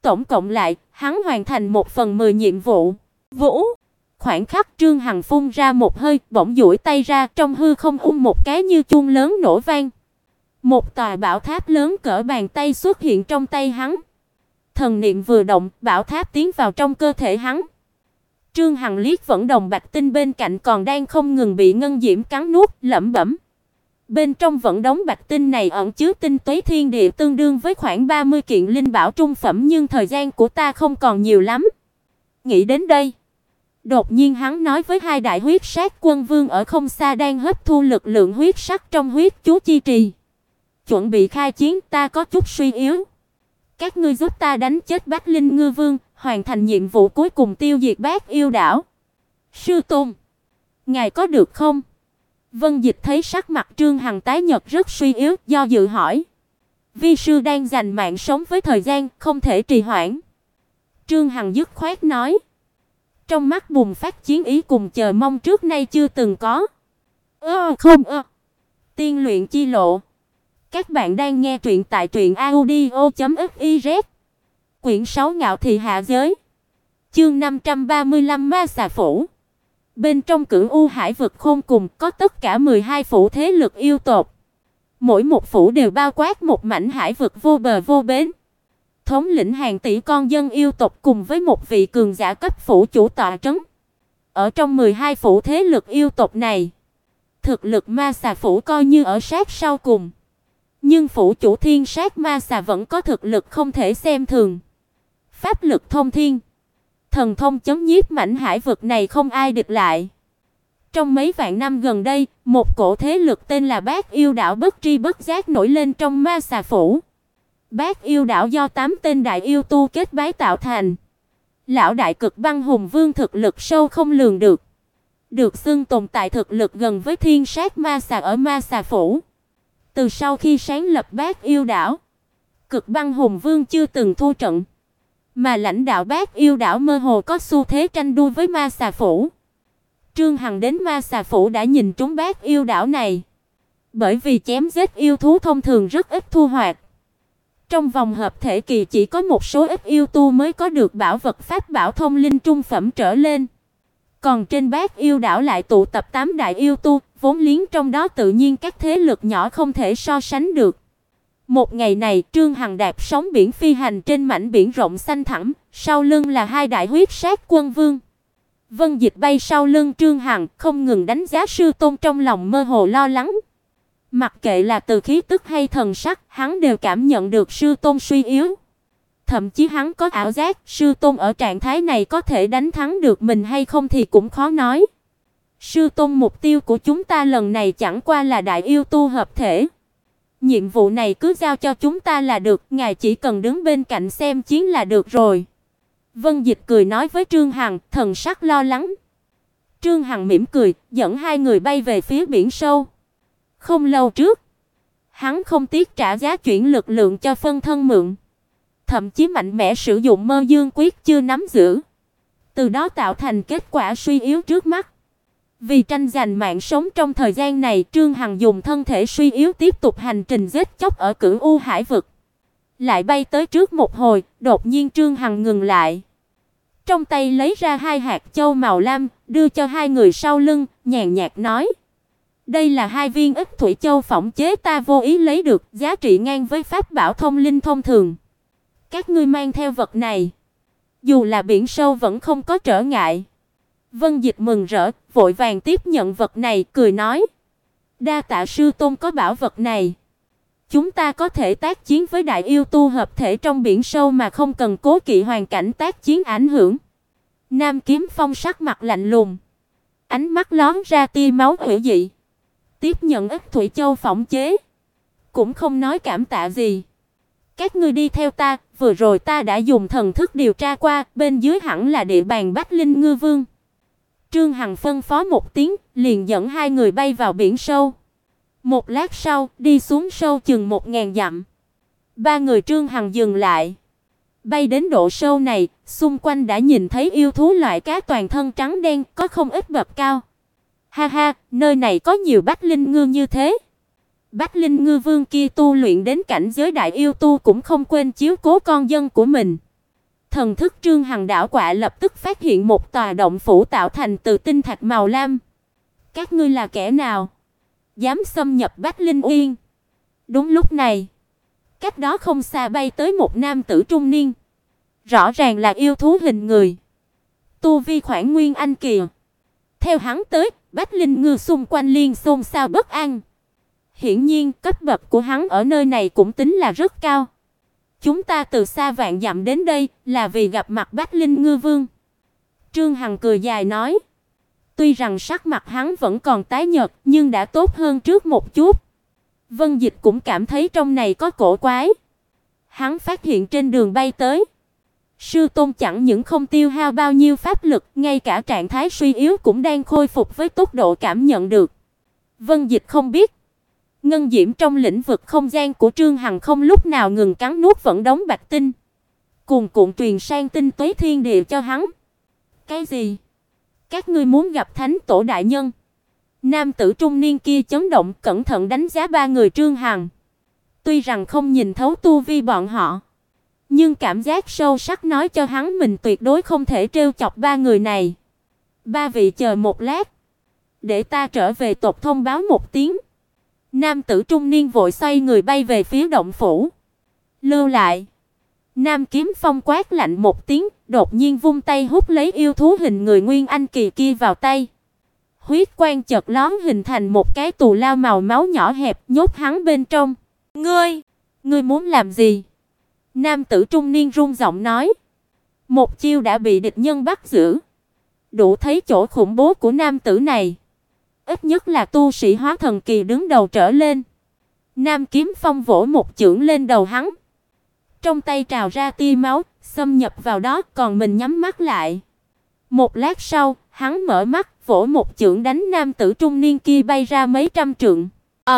tổng cộng lại, hắn hoàn thành 1/10 nhiệm vụ. Vũ! Khoảnh khắc Trương Hằng phun ra một hơi, bỗng duỗi tay ra, trong hư không một cái như chuông lớn nổ vang. Một tòa bảo tháp lớn cỡ bàn tay xuất hiện trong tay hắn. Thần niệm vừa động, bảo tháp tiến vào trong cơ thể hắn. Trương Hằng liếc vẫn đồng bạch tinh bên cạnh còn đang không ngừng bị ngân diễm cắn nuốt, lẩm bẩm. Bên trong vẫn đống bạch tinh này ẩn chứa tinh túy thiên địa tương đương với khoảng 30 kiện linh bảo trung phẩm, nhưng thời gian của ta không còn nhiều lắm. Nghĩ đến đây, đột nhiên hắn nói với hai đại huyết sát quân vương ở không xa đang hấp thu lực lượng huyết sắc trong huyết chú chi trì. Chuẩn bị khai chiến, ta có chút suy yếu. Các ngươi giúp ta đánh chết Bách Linh Ngư Vương, hoàn thành nhiệm vụ cuối cùng tiêu diệt Bát Yêu đảo. Sư tôn, ngài có được không? Vân Dịch thấy sắc mặt Trương Hằng tái nhợt rất suy yếu, do dự hỏi. Vi sư đang giành mạng sống với thời gian, không thể trì hoãn. Trương Hằng dứt khoát nói. Trong mắt bùng phát chiến ý cùng chờ mong trước nay chưa từng có. Tiên luyện chi lộ. Các bạn đang nghe truyện tại truyệnaudio.fiz. Quyển 6 Ngạo thị hạ giới. Chương 535 Ma xà phủ. Bên trong Cửu U Hải vực khôn cùng có tất cả 12 phủ thế lực yêu tộc. Mỗi một phủ đều bao quát một mảnh hải vực vô bờ vô bến. Thống lĩnh hàng tỷ con dân yêu tộc cùng với một vị cường giả cấp phủ chủ tọa trấn. Ở trong 12 phủ thế lực yêu tộc này, thực lực Ma xà phủ coi như ở sát sau cùng. Nhưng phủ chủ Thiên Sát Ma xà vẫn có thực lực không thể xem thường. Pháp lực thông thiên, thần thông chấm nhiếp mảnh hải vực này không ai địch lại. Trong mấy vạn năm gần đây, một cổ thế lực tên là Bát Yêu đảo bất tri bất giác nổi lên trong Ma xà phủ. Bát Yêu đảo do 8 tên đại yêu tu kết bái tạo thành. Lão đại Cực Băng Hùng Vương thực lực sâu không lường được, được xưng tồn tại thực lực gần với Thiên Sát Ma xà ở Ma xà phủ. Từ sau khi sáng lập Bát Yêu đảo, Cực Băng Hùng Vương chưa từng thua trận, mà lãnh đạo Bát Yêu đảo mơ hồ có xu thế tranh đua với Ma xà phủ. Trương Hằng đến Ma xà phủ đã nhìn trúng Bát Yêu đảo này, bởi vì chém giết yêu thú thông thường rất ít thu hoạch. Trong vòng hợp thể kỳ chỉ có một số ít yêu tu mới có được bảo vật pháp bảo thông linh trung phẩm trở lên. Còn trên Bát Yêu đảo lại tụ tập 8 đại yêu tu, vốn liếng trong đó tự nhiên các thế lực nhỏ không thể so sánh được. Một ngày này, Trương Hằng đạp sóng biển phi hành trên mảnh biển rộng xanh thẳm, sau lưng là hai đại huyết sát quân vương. Vân Dịch bay sau lưng Trương Hằng, không ngừng đánh giá sư tôn, trong lòng mơ hồ lo lắng. Mặc kệ là từ khí tức hay thần sắc, hắn đều cảm nhận được sư tôn suy yếu. Thậm chí hắn có ảo giác, sư tôn ở trạng thái này có thể đánh thắng được mình hay không thì cũng khó nói. Sư tôn, mục tiêu của chúng ta lần này chẳng qua là đại yêu tu hợp thể. Nhiệm vụ này cứ giao cho chúng ta là được, ngài chỉ cần đứng bên cạnh xem chiến là được rồi. Vân Dịch cười nói với Trương Hằng, thần sắc lo lắng. Trương Hằng mỉm cười, dẫn hai người bay về phía biển sâu. Không lâu trước, hắn không tiếc trả giá chuyển lực lượng cho phân thân mượn, thậm chí mạnh mẽ sử dụng Mơ Dương Quyết chưa nắm giữ, từ đó tạo thành kết quả suy yếu trước mắt. Vì tranh giành mạng sống trong thời gian này, Trương Hằng dùng thân thể suy yếu tiếp tục hành trình giết chóc ở Cửu U Hải vực. Lại bay tới trước một hồi, đột nhiên Trương Hằng ngừng lại. Trong tay lấy ra 2 hạt châu màu lam, đưa cho hai người sau lưng, nhàn nhạt nói: "Đây là 2 viên Ích Thủy Châu phỏng chế ta vô ý lấy được, giá trị ngang với pháp bảo thông linh thông thường. Các ngươi mang theo vật này, dù là biển sâu vẫn không có trở ngại." Vân Dịch mừng rỡ, vội vàng tiếp nhận vật này, cười nói: "Đa tạ sư tôn có bảo vật này. Chúng ta có thể tác chiến với đại yêu tu hợp thể trong biển sâu mà không cần cố kỵ hoàn cảnh tác chiến ảnh hưởng." Nam Kiếm Phong sắc mặt lạnh lùng, ánh mắt lóe ra tia máu hủy dị. Tiếp nhận Ích Thủy Châu phỏng chế, cũng không nói cảm tạ gì. "Các ngươi đi theo ta, vừa rồi ta đã dùng thần thức điều tra qua, bên dưới hẳn là địa bàn Bách Linh Ngư Vương." Trương Hằng phân phó một tiếng, liền dẫn hai người bay vào biển sâu. Một lát sau, đi xuống sâu chừng 1000 dặm. Ba người Trương Hằng dừng lại. Bay đến độ sâu này, xung quanh đã nhìn thấy yêu thú loại cá toàn thân trắng đen, có không ít bậc cao. Ha ha, nơi này có nhiều Bách Linh Ngư như thế. Bách Linh Ngư Vương kia tu luyện đến cảnh giới đại yêu tu cũng không quên chiếu cố con dân của mình. Thần thức Trương Hằng đảo quạ lập tức phát hiện một tòa động phủ tạo thành từ tinh thạch màu lam. Các ngươi là kẻ nào? Dám xâm nhập Bách Linh Uyên? Đúng lúc này, cách đó không xa bay tới một nam tử trung niên, rõ ràng là yêu thú hình người, tu vi khoảng nguyên anh kỳ. Theo hắn tới, Bách Linh Ngư xung quanh liên xôn xao bất an. Hiển nhiên, cấp bậc của hắn ở nơi này cũng tính là rất cao. Chúng ta từ xa vạn dặm đến đây là vì gặp mặt Bách Linh Ngư Vương. Trương Hằng cười dài nói. Tuy rằng sắc mặt hắn vẫn còn tái nhợt, nhưng đã tốt hơn trước một chút. Vân Dịch cũng cảm thấy trong này có cổ quái. Hắn phát hiện trên đường bay tới, sư tôn chẳng những không tiêu hao bao nhiêu pháp lực, ngay cả trạng thái suy yếu cũng đang khôi phục với tốc độ cảm nhận được. Vân Dịch không biết, ngân diễm trong lĩnh vực không gian của Trương Hằng không lúc nào ngừng cắn nuốt vẫn đống bạch tinh, cuồn cuộn truyền sang tinh túy thiên địa cho hắn. Cái gì? Các ngươi muốn gặp Thánh Tổ đại nhân? Nam tử trung niên kia chấn động, cẩn thận đánh giá ba người Trương Hằng. Tuy rằng không nhìn thấu tu vi bọn họ, nhưng cảm giác sâu sắc nói cho hắn mình tuyệt đối không thể trêu chọc ba người này. Ba vị chờ một lát, để ta trở về tộc thông báo một tiếng. Nam tử trung niên vội xoay người bay về phía động phủ. Lưu lại. Nam Kiếm Phong quát lạnh một tiếng, đột nhiên vung tay hút lấy yêu thú hình người nguyên anh kỳ kia vào tay. Huyết quang chợt lóe hình thành một cái tù lao màu máu nhỏ hẹp, nhốt hắn bên trong. Ngươi muốn làm gì? Nam tử trung niên run giọng nói. Một chiêu đã bị địch nhân bắt giữ. Đủ thấy chỗ khủng bố của nam tử này. Ít nhất là tu sĩ hóa thần kỳ đứng đầu trở lên. Nam Kiếm Phong vỗ một chưởng lên đầu hắn. Trong tay trào ra tia máu, xâm nhập vào đó, còn mình nhắm mắt lại. Một lát sau, hắn mở mắt, vỗ một chưởng đánh nam tử trung niên kia bay ra mấy trăm trượng.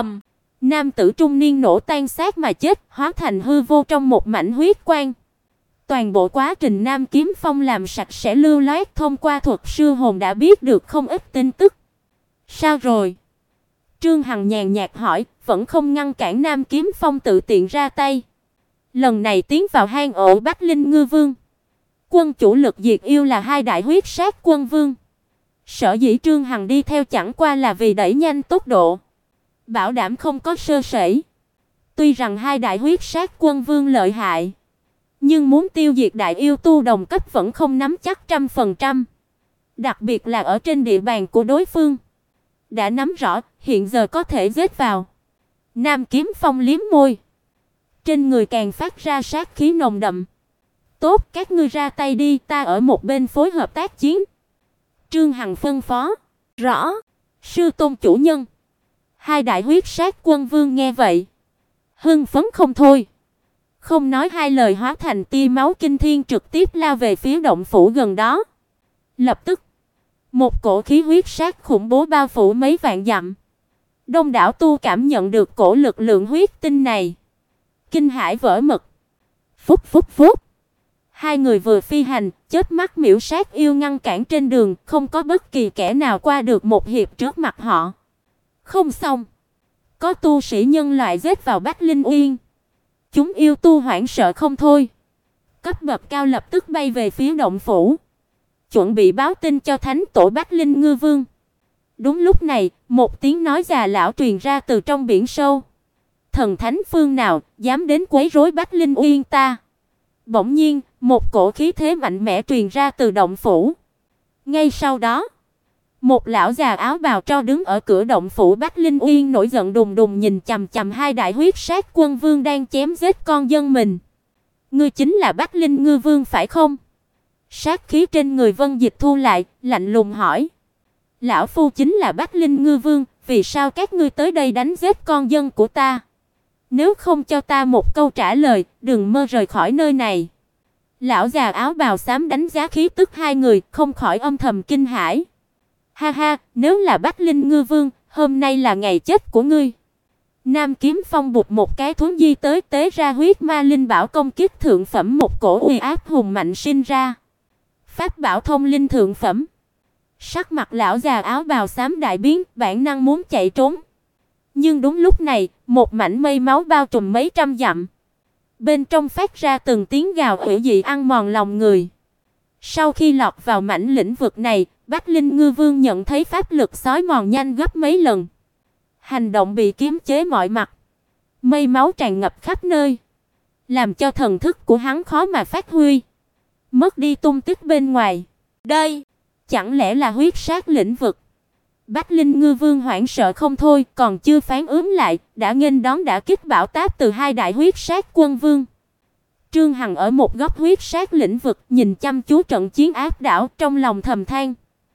Nam tử trung niên nổ tan xác mà chết, hóa thành hư vô trong một mảnh huyết quang. Toàn bộ quá trình Nam Kiếm Phong làm sạch sẽ lưu loát, thông qua thuật sư hồn đã biết được không ít tin tức. Sao rồi? Trương Hằng nhàn nhạt hỏi, vẫn không ngăn cản Nam Kiếm Phong tự tiện ra tay. Lần này tiến vào hang ổ Bách Linh Ngư Vương, quân chủ lực diệt yêu là hai đại huyết sát quân vương. Sở dĩ Trương Hằng đi theo chẳng qua là vì đẩy nhanh tốc độ, bảo đảm không có sơ sẩy. Tuy rằng hai đại huyết sát quân vương lợi hại, nhưng muốn tiêu diệt đại yêu tu đồng cấp vẫn không nắm chắc 100%. Đặc biệt là ở trên địa bàn của đối phương. Đã nắm rõ, hiện giờ có thể giết vào. Nam Kiếm Phong liếm môi, trên người càng phát ra sát khí nồng đậm. Tốt, các ngươi ra tay đi, ta ở một bên phối hợp tác chiến. Trương Hằng phân phó. Rõ, sư tôn chủ nhân. Hai đại huyết sát quân vương nghe vậy, hưng phấn không thôi. Không nói hai lời hóa thành tia máu kinh thiên trực tiếp lao về phía động phủ gần đó. Lập tức, một cổ khí huyết sát khủng bố bao phủ mấy vạn dặm. Đông đảo tu cảm nhận được cổ lực lượng huyết tinh này, kinh hãi vỡ mật. Phúc phúc phúc. Hai người vừa phi hành, chớp mắt miểu sát yêu ngăn cản trên đường, không có bất kỳ kẻ nào qua được một hiệp trước mặt họ. Không xong, có tu sĩ nhân loại giết vào Bách Linh Uyên. Chúng yêu tu hoảng sợ không thôi. Cấp bậc cao lập tức bay về phía động phủ, chuẩn bị báo tin cho Thánh Tổ Bách Linh Ngư Vương. Đúng lúc này, một tiếng nói già lão truyền ra từ trong biển sâu. Thần thánh phương nào dám đến quấy rối Bách Linh Uyên ta? Bỗng nhiên, một cổ khí thế mạnh mẽ truyền ra từ động phủ. Ngay sau đó, một lão già áo bào tro đứng ở cửa động phủ Bách Linh Uyên nổi giận đùng đùng nhìn chằm chằm hai đại huyết sát quân vương đang chém giết con dân mình. Ngươi chính là Bách Linh Ngư Vương phải không? Sát khí trên người Vân Dịch thu lại, lạnh lùng hỏi. Lão phu chính là Bách Linh Ngư Vương, vì sao các ngươi tới đây đánh giết con dân của ta? Nếu không cho ta một câu trả lời, đừng mơ rời khỏi nơi này. Lão già áo bào xám đánh giá khí tức hai người, không khỏi âm thầm kinh hãi. Ha ha, nếu là Bách Linh Ngư Vương, hôm nay là ngày chết của ngươi. Nam Kiếm Phong bụt một cái thuấn di tới tế ra huyết ma linh bảo công kích thượng phẩm, một cổ uy áp hùng mạnh sinh ra. Pháp bảo thông linh thượng phẩm. Sắc mặt lão già áo bào xám đại biến, bản năng muốn chạy trốn. Nhưng đúng lúc này, một mảnh mây máu bao trùm mấy trăm dặm. Bên trong phát ra từng tiếng gào hủy dị ăn mòn lòng người. Sau khi lọt vào mảnh lĩnh vực này, Bách Linh Ngư Vương nhận thấy pháp lực xói mòn nhanh gấp mấy lần. Hành động bị kiềm chế mọi mặt. Mây máu tràn ngập khắp nơi, làm cho thần thức của hắn khó mà phát huy, mất đi tung tích bên ngoài. Đây, chẳng lẽ là huyết sát lĩnh vực? Bách Linh Ngư Vương hoảng sợ không thôi, còn chưa phản ứng lại, đã nghênh đón đả kích bão táp từ hai đại huyết sát quân vương. Trương Hằng ở một góc huyết sát lĩnh vực, nhìn chăm chú trận chiến áp đảo, trong lòng thầm than.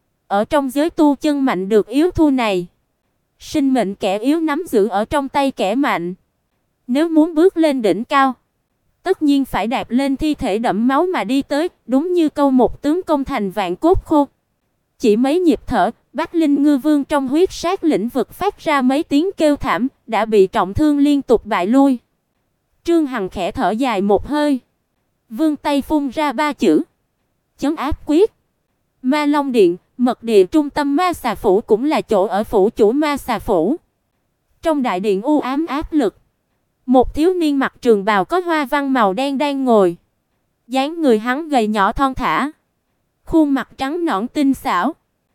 Ở trong giới tu chân mạnh được yếu thua này, sinh mệnh kẻ yếu nắm giữ ở trong tay kẻ mạnh. Nếu muốn bước lên đỉnh cao, tất nhiên phải đạp lên thi thể đẫm máu mà đi tới, đúng như câu một tướng công thành vạn cốt khô. Chỉ mấy nhịp thở, Bách Linh Ngư Vương trong huyết sát lĩnh vực phát ra mấy tiếng kêu thảm, đã bị trọng thương liên tục bại lui. Trương Hằng khẽ thở dài một hơi, vươn tay phun ra ba chữ: Chấn áp quyết. Ma Long Điện, mật địa trung tâm Ma Xà Phủ, cũng là chỗ ở phủ chủ Ma Xà Phủ. Trong đại điện u ám áp lực, một thiếu niên mặc trường bào có hoa văn màu đen đang ngồi. Dáng người hắn gầy nhỏ thon thả, khuôn mặt trắng nõn tinh xảo,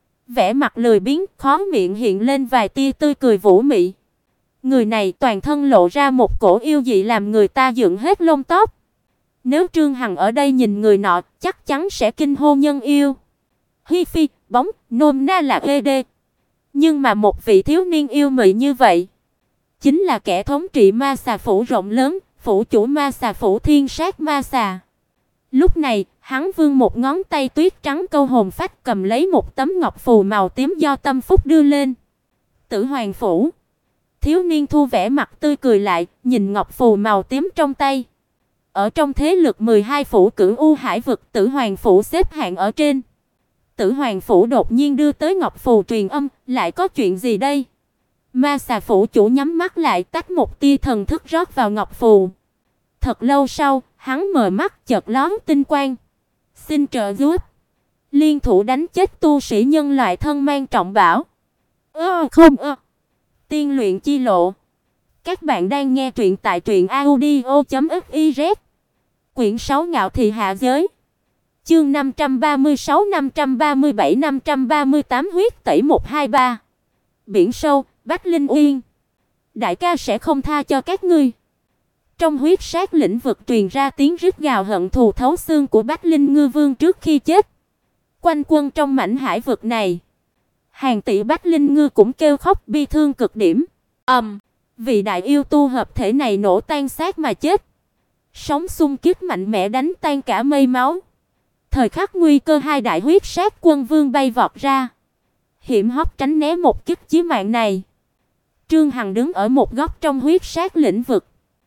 vẻ mặt lười biếng, khóe miệng hiện lên vài tia tươi cười vũ mị. Người này toàn thân lộ ra một cổ yêu dị làm người ta dựng hết lông tóc. Nếu Trương Hằng ở đây nhìn người nọ, chắc chắn sẽ kinh hô nhân yêu. Hi phi, bóng, nôm na là ED. Nhưng mà một vị thiếu niên yêu mị như vậy, chính là kẻ thống trị Ma Xà Phủ rộng lớn, phủ chủ Ma Xà Phủ Thiên Sát Ma Xà. Lúc này, hắn vươn một ngón tay tuyết trắng câu hồn phách, cầm lấy một tấm ngọc phù màu tím do Tâm Phúc đưa lên. Tử Hoàng Phủ. Thiếu niên thu vẻ mặt tươi cười lại, nhìn ngọc phù màu tím trong tay. Ở trong thế lực 12 phủ Cửu U Hải vực, Tử Hoàng Phủ xếp hạng ở trên. Tử Hoàng Phủ đột nhiên đưa tới ngọc phù truyền âm, lại có chuyện gì đây? Ma Xà Phủ chủ nhắm mắt lại, tách một tia thần thức rót vào ngọc phù. Thật lâu sau, hắn mở mắt, chợt lóe tinh quang. Xin trợ giúp. Liên thủ đánh chết tu sĩ nhân loại thân mang trọng bảo. Tiên luyện chi lộ. Các bạn đang nghe truyện tại truyệnaudio.fiz. Quyển 6 Ngạo thị hạ giới. Chương 536, 537, 538 huyết tẩy 123. Biển sâu, Bách Linh Uyên. Đại ca sẽ không tha cho các ngươi. Trong huyết sát lĩnh vực truyền ra tiếng rít gào hận thù thấu xương của Bách Linh Ngư Vương trước khi chết. Quanh quân trong mảnh hải vực này, hàng tỷ Bách Linh Ngư cũng kêu khóc bi thương cực điểm. Vị đại yêu tu hợp thể này nổ tan xác mà chết. Sóng xung kích mạnh mẽ đánh tan cả mây máu. Thời khắc nguy cơ, hai đại huyết sát quân vương bay vọt ra, hiểm hóc tránh né một kích chí mạng này. Trương Hằng đứng ở một góc trong huyết sát lĩnh vực.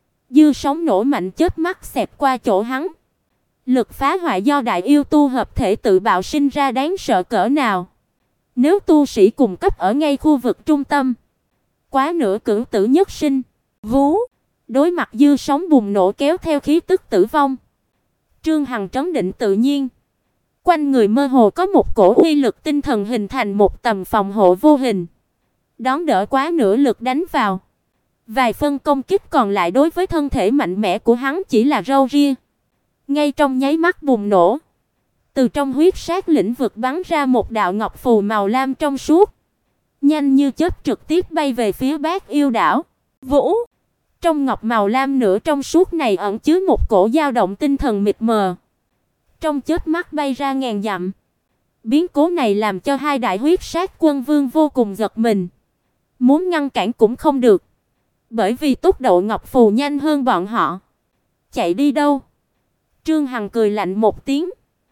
Dư sóng nổ mạnh chớp mắt xẹt qua chỗ hắn. Lực phá hoại do đại yêu tu hợp thể tự bạo sinh ra đáng sợ cỡ nào. Nếu tu sĩ cùng cấp ở ngay khu vực trung tâm, quá nửa cửu tử nhất sinh. Vú, đối mặt dư sóng bùng nổ kéo theo khí tức tử vong, Trương Hằng trấn định tự nhiên. Quanh người mơ hồ có một cổ uy lực tinh thần hình thành một tầm phòng hộ vô hình, đón đỡ quá nửa lực đánh vào. Vài phân công kích còn lại đối với thân thể mạnh mẽ của hắn chỉ là râu ria. Ngay trong nháy mắt bùng nổ, từ trong huyết sát lĩnh vực bắn ra một đạo ngọc phù màu lam trong suốt, nhanh như chớp trực tiếp bay về phía Bát Yêu đảo. Vũ, trong ngọc màu lam nửa trong suốt này ẩn chứa một cổ dao động tinh thần mịt mờ. Trong chớp mắt bay ra ngàn dặm. Biến cố này làm cho hai đại huyết sát quân vương vô cùng giật mình. Muốn ngăn cản cũng không được, bởi vì tốc độ ngọc phù nhanh hơn bọn họ. Chạy đi đâu? Trương Hằng cười lạnh một tiếng.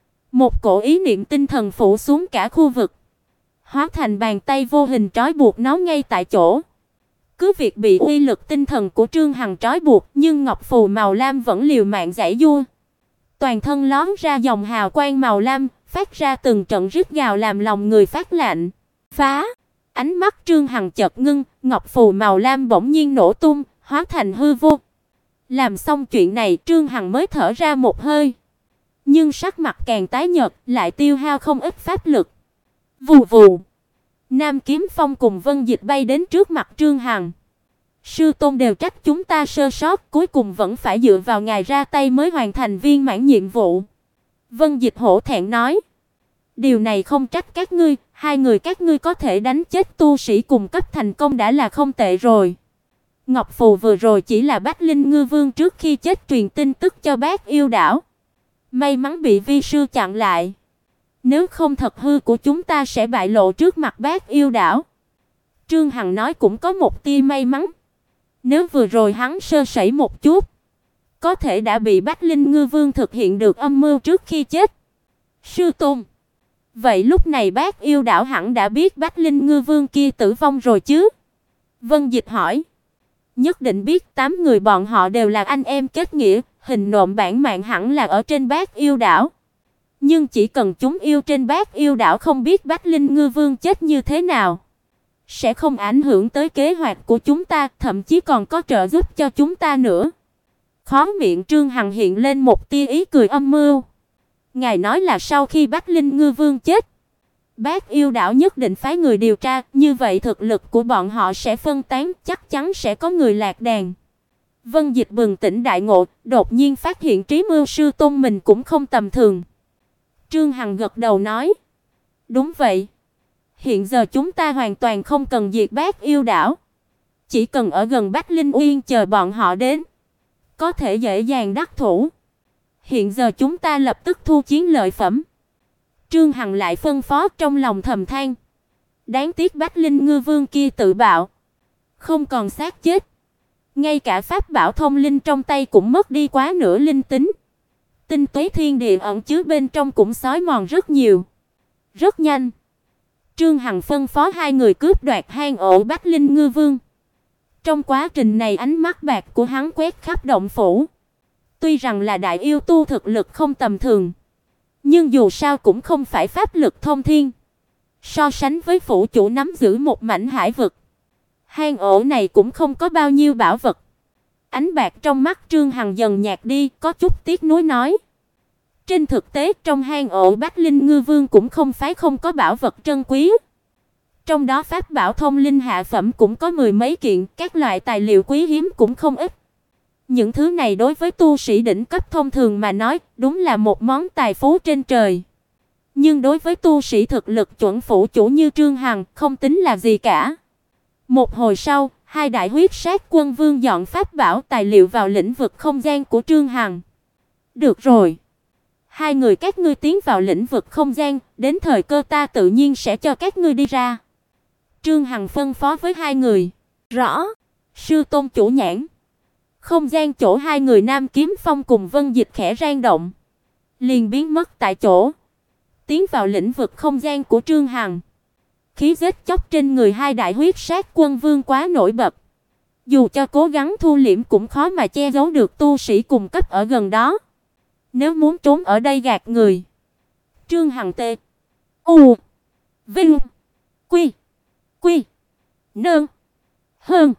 Một cổ ý niệm tinh thần phủ xuống cả khu vực, hóa thành bàn tay vô hình trói buộc nó ngay tại chỗ. Cứ việc bị uy lực tinh thần của Trương Hằng trói buộc, nhưng ngọc phù màu lam vẫn liều mạng giãy giụa. Toàn thân lóe ra dòng hào quang màu lam, phát ra từng trận rít gào làm lòng người phát lạnh. Phá! Ánh mắt Trương Hằng chợt ngưng, ngọc phù màu lam bỗng nhiên nổ tung, hóa thành hư vô. Làm xong chuyện này, Trương Hằng mới thở ra một hơi. Nhưng sắc mặt càng tái nhợt, lại tiêu hao không ít pháp lực. Vù vù. Nam Kiếm Phong cùng Vân Dịch bay đến trước mặt Trương Hằng. Sư tôn đều trách chúng ta sơ sót, cuối cùng vẫn phải dựa vào ngài ra tay mới hoàn thành viên mãn nhiệm vụ." Vân Dịch hổ thẹn nói: "Điều này không trách các ngươi, hai người các ngươi có thể đánh chết tu sĩ cùng cấp thành công đã là không tệ rồi. Ngọc Phù vừa rồi chỉ là Bách Linh Ngư Vương trước khi chết truyền tin tức cho Bát Yêu đảo. May mắn bị vi sư chặn lại. Nếu không thật hư của chúng ta sẽ bại lộ trước mặt Bát Yêu đảo." Trương Hằng nói cũng có một tia may mắn. Nếu vừa rồi hắn sơ sẩy một chút, có thể đã bị Bách Linh Ngư Vương thực hiện được âm mưu trước khi chết. Sư tôn, vậy lúc này Bát Yêu đảo hẳn đã biết Bách Linh Ngư Vương kia tử vong rồi chứ? Vân Dịch hỏi. Nhất định biết, 8 người bọn họ đều là anh em kết nghĩa, hình nộm bản mạng hẳn là ở trên Bát Yêu đảo. Nhưng chỉ cần chúng yêu trên Bát Yêu đảo không biết Bách Linh Ngư Vương chết như thế nào, sẽ không ảnh hưởng tới kế hoạch của chúng ta, thậm chí còn có trợ giúp cho chúng ta nữa. Khóe miệng Trương Hằng hiện lên một tia ý cười âm mưu. Ngài nói là sau khi Bách Linh Ngư Vương chết, Bát Yêu đảo nhất định phái người điều tra, như vậy thực lực của bọn họ sẽ phân tán, chắc chắn sẽ có người lạc đàn. Vân Dịch bừng tỉnh đại ngộ, đột nhiên phát hiện trí mưu sư tôn mình cũng không tầm thường. Trương Hằng gật đầu nói: "Đúng vậy. Hiện giờ chúng ta hoàn toàn không cần diệt Bát Yêu đảo, chỉ cần ở gần Bách Linh Uyên chờ bọn họ đến, có thể dễ dàng đắc thủ. Hiện giờ chúng ta lập tức thu chiến lợi phẩm." Trương Hằng lại phân phó, trong lòng thầm than: đáng tiếc Bách Linh Ngư Vương kia tự bạo, không còn xác chết, ngay cả pháp bảo thông linh trong tay cũng mất đi quá nửa linh tính. Tinh túy thiên địa ẩn chứa bên trong cũng xói mòn rất nhiều. Rất nhanh, Trương Hằng phân phó hai người cướp đoạt hang ổ Bách Linh Ngư Vương. Trong quá trình này ánh mắt bạc của hắn quét khắp động phủ. Tuy rằng là đại yêu tu thực lực không tầm thường, nhưng dù sao cũng không phải pháp lực thông thiên. So sánh với phủ chủ nắm giữ một mảnh hải vực, hang ổ này cũng không có bao nhiêu bảo vật. Ánh bạc trong mắt Trương Hằng dần nhạt đi, có chút tiếc nuối nói: trên thực tế trong hang ổ Bách Linh Ngư Vương cũng không phải không có bảo vật trân quý. Trong đó pháp bảo thông linh hạ phẩm cũng có mười mấy kiện, các loại tài liệu quý hiếm cũng không ít. Những thứ này đối với tu sĩ đỉnh cấp thông thường mà nói, đúng là một món tài phú trên trời. Nhưng đối với tu sĩ thực lực chuẩn phủ chủ như Trương Hằng, không tính là gì cả. Một hồi sau, hai đại huyết sát quân vương dọn pháp bảo tài liệu vào lĩnh vực không gian của Trương Hằng. Được rồi, hai người các ngươi tiến vào lĩnh vực không gian, đến thời cơ ta tự nhiên sẽ cho các ngươi đi ra. Trương Hằng phân phó với hai người. Rõ. Sư tôn chủ nhãn. Không gian chỗ hai người Nam Kiếm Phong cùng Vân Dịch khẽ rang động, liền biến mất tại chỗ, tiến vào lĩnh vực không gian của Trương Hằng. Khí giết chóc trên người hai đại huyết sát quân vương quá nổi bật, dù cho cố gắng thu liễm cũng khó mà che giấu được tu sĩ cùng cấp ở gần đó. Nếu muốn trốn ở đây gạt người, Trương Hằng tê u vinh quy quy nương hơn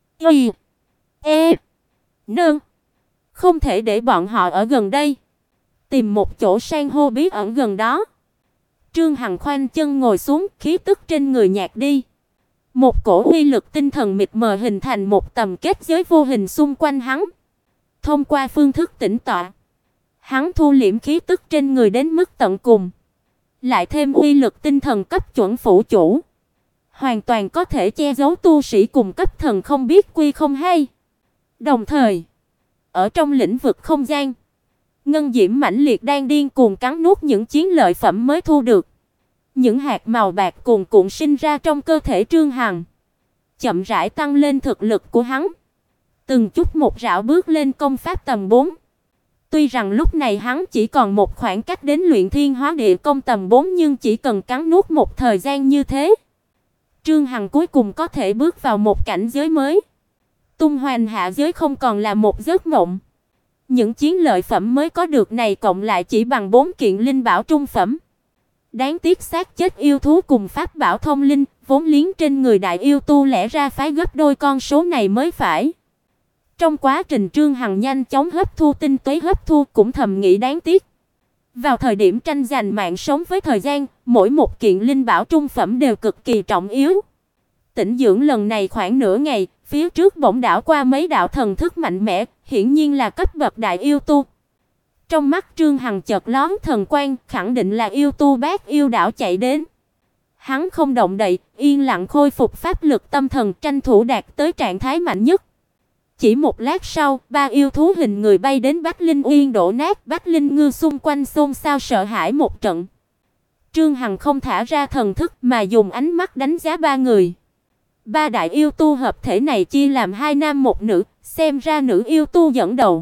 y e nương không thể để bọn họ ở gần đây, tìm một chỗ san hô bí ẩn gần đó. Trương Hằng khoanh chân ngồi xuống, khí tức trên người nhạt đi. Một cổ uy lực tinh thần mịt mờ hình thành một tầm kết giới vô hình xung quanh hắn. Thông qua phương thức tĩnh tọa, hắn thu liễm khí tức trên người đến mức tận cùng, lại thêm uy lực tinh thần cấp chuẩn phủ chủ, hoàn toàn có thể che giấu tu sĩ cùng cấp thần không biết quy không hay. Đồng thời, ở trong lĩnh vực không gian, ngân diễm mãnh liệt đang điên cuồng cắn nuốt những chiến lợi phẩm mới thu được. Những hạt màu bạc cuồn cuộn sinh ra trong cơ thể Trương Hằng, chậm rãi tăng lên thực lực của hắn, từng chút một rảo bước lên công pháp tầm 4. Tuy rằng lúc này hắn chỉ còn một khoảng cách đến luyện thiên hóa địa công tầm 4, nhưng chỉ cần cắn nuốt một thời gian như thế, Trương Hằng cuối cùng có thể bước vào một cảnh giới mới. Tung hoành hạ giới không còn là một giấc mộng. Những chiến lợi phẩm mới có được này cộng lại chỉ bằng 4 kiện linh bảo trung phẩm. Đáng tiếc xác chết yêu thú cùng pháp bảo thông linh, vốn liếng trên người đại yêu tu lẽ ra phải gấp đôi con số này mới phải. Trong quá trình Trương Hằng nhanh chóng hấp thu tinh túy hấp thu cũng thầm nghĩ đáng tiếc. Vào thời điểm tranh giành mạng sống với thời gian, mỗi một kiện linh bảo trung phẩm đều cực kỳ trọng yếu. tĩnh dưỡng lần này khoảng nửa ngày, phía trước bỗng đảo qua mấy đạo thần thức mạnh mẽ, hiển nhiên là cấp bậc đại yêu tu. Trong mắt Trương Hằng chợt lóe thần quang, khẳng định là yêu tu Bát Yêu đảo chạy đến. Hắn không động đậy, yên lặng khôi phục pháp lực tâm thần, tranh thủ đạt tới trạng thái mạnh nhất. Chỉ một lát sau, ba yêu thú hình người bay đến Bách Linh Uyên đổ nát, Bách Linh Ngư xung quanh xôn xao sợ hãi một trận. Trương Hằng không thả ra thần thức mà dùng ánh mắt đánh giá ba người. Ba đại yêu tu hợp thể này chia làm hai nam một nữ, xem ra nữ yêu tu dẫn đầu.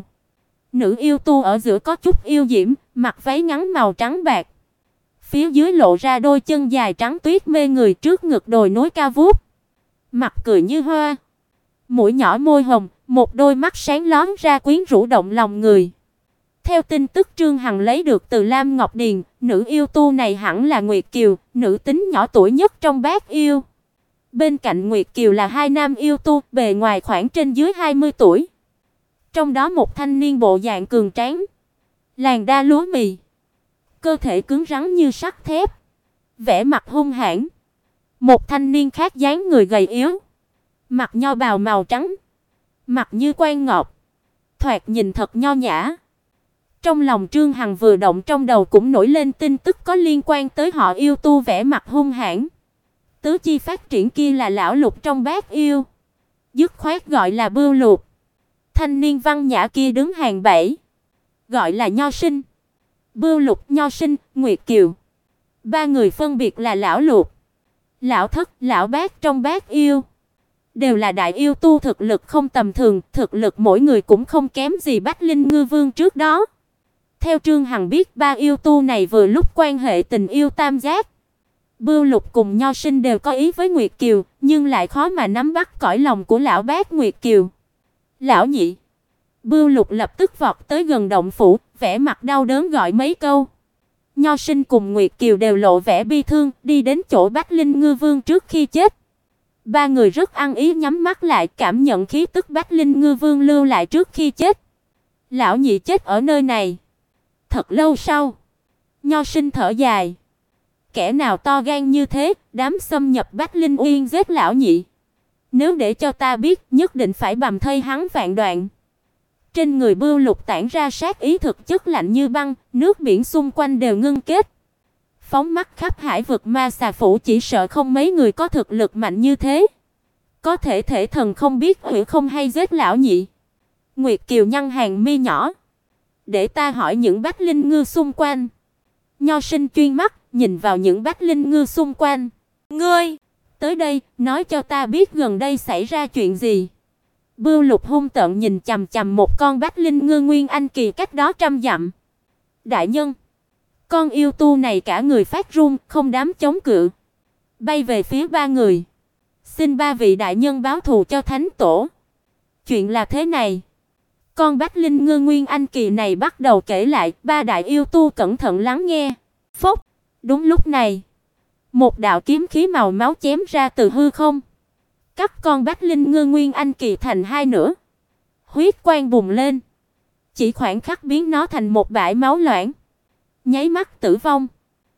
Nữ yêu tu ở giữa có chút yêu diễm, mặc váy ngắn màu trắng bạc. Phía dưới lộ ra đôi chân dài trắng tuyết mê người, trước ngực đồi núi cao vút. Mặt cười như hoa, mũi nhỏ môi hồng, một đôi mắt sáng lóe ra quyến rũ động lòng người. Theo tin tức Trương Hằng lấy được từ Lam Ngọc Điền, nữ yêu tu này hẳn là Nguyệt Kiều, nữ tính nhỏ tuổi nhất trong Bát Yêu. Bên cạnh Nguyệt Kiều là hai nam yêu tu, bề ngoài khoảng trên dưới 20 tuổi. Trong đó một thanh niên bộ dạng cường tráng, làn da lúa mì, cơ thể cứng rắn như sắt thép, vẻ mặt hung hãn. Một thanh niên khác dáng người gầy yếu, mặc nho bào màu trắng, mặt như quan ngọc, thoạt nhìn thật nho nhã. Trong lòng Trương Hằng vừa động, trong đầu cũng nổi lên tin tức có liên quan tới họ yêu tu vẻ mặt hung hãn. Tứ chi phát triển kia là lão lục trong Bát Yêu, dứt khoát gọi là Bưu Lục. Thanh niên văn nhã kia đứng hàng 7, gọi là Nho Sinh. Bưu Lục, Nho Sinh, Nguyệt Kiều. Ba người phân biệt là lão lục, lão thất, lão bát trong Bát Yêu. Đều là đại yêu tu thực lực không tầm thường, thực lực mỗi người cũng không kém gì Bách Linh Ngư Vương trước đó. Theo Trương Hằng biết, ba yêu tu này vừa lúc quan hệ tình yêu tam giác. Bưu Lục cùng Nho Sinh đều có ý với Nguyệt Kiều, nhưng lại khó mà nắm bắt cõi lòng của lão bát Nguyệt Kiều. Lão nhị. Bưu Lục lập tức vọt tới gần động phủ, vẻ mặt đau đớn gọi mấy câu. Nho Sinh cùng Nguyệt Kiều đều lộ vẻ bi thương, đi đến chỗ Bách Linh Ngư Vương trước khi chết. Ba người rất ăn ý nhắm mắt lại, cảm nhận khí tức Bách Linh Ngư Vương lưu lại trước khi chết. Lão nhị chết ở nơi này. Thật lâu sau, Nho Sinh thở dài. Kẻ nào to gan như thế, dám xâm nhập Bách Linh Uyên giết lão nhị. Nếu để cho ta biết, nhất định phải bầm thây hắn vạn đoạn. Trên người Bưu Lục tản ra sát ý thực chất lạnh như băng, nước biển xung quanh đều ngưng kết. Phóng mắt khắp hải vực ma xà phủ, chỉ sợ không mấy người có thực lực mạnh như thế. Có thể thể thần không biết hủy không hay giết lão nhị. Nguyệt Kiều nhăn hàng mi nhỏ. Để ta hỏi những Bách Linh Ngư xung quanh. Nho Sinh chuyên mắt nhìn vào những Bách Linh Ngư xung quanh. Ngươi tới đây, nói cho ta biết gần đây xảy ra chuyện gì. Bưu Lục hung tợn nhìn chằm chằm một con Bách Linh Ngư Nguyên Anh kỳ cách đó 100 dặm. Đại nhân, con yêu tu này cả người phát run, không dám chống cự, bay về phía ba người. Xin ba vị đại nhân báo thù cho thánh tổ. Chuyện là thế này. Con Bách Linh Ngư Nguyên Anh kỳ này bắt đầu kể lại, ba đại yêu tu cẩn thận lắng nghe. Phốc, đúng lúc này, một đạo kiếm khí màu máu chém ra từ hư không, cắt con Bách Linh Ngư Nguyên Anh kỳ thành hai nửa. Huyết quang bùng lên, chỉ khoảnh khắc biến nó thành một bãi máu loãng, nháy mắt tử vong.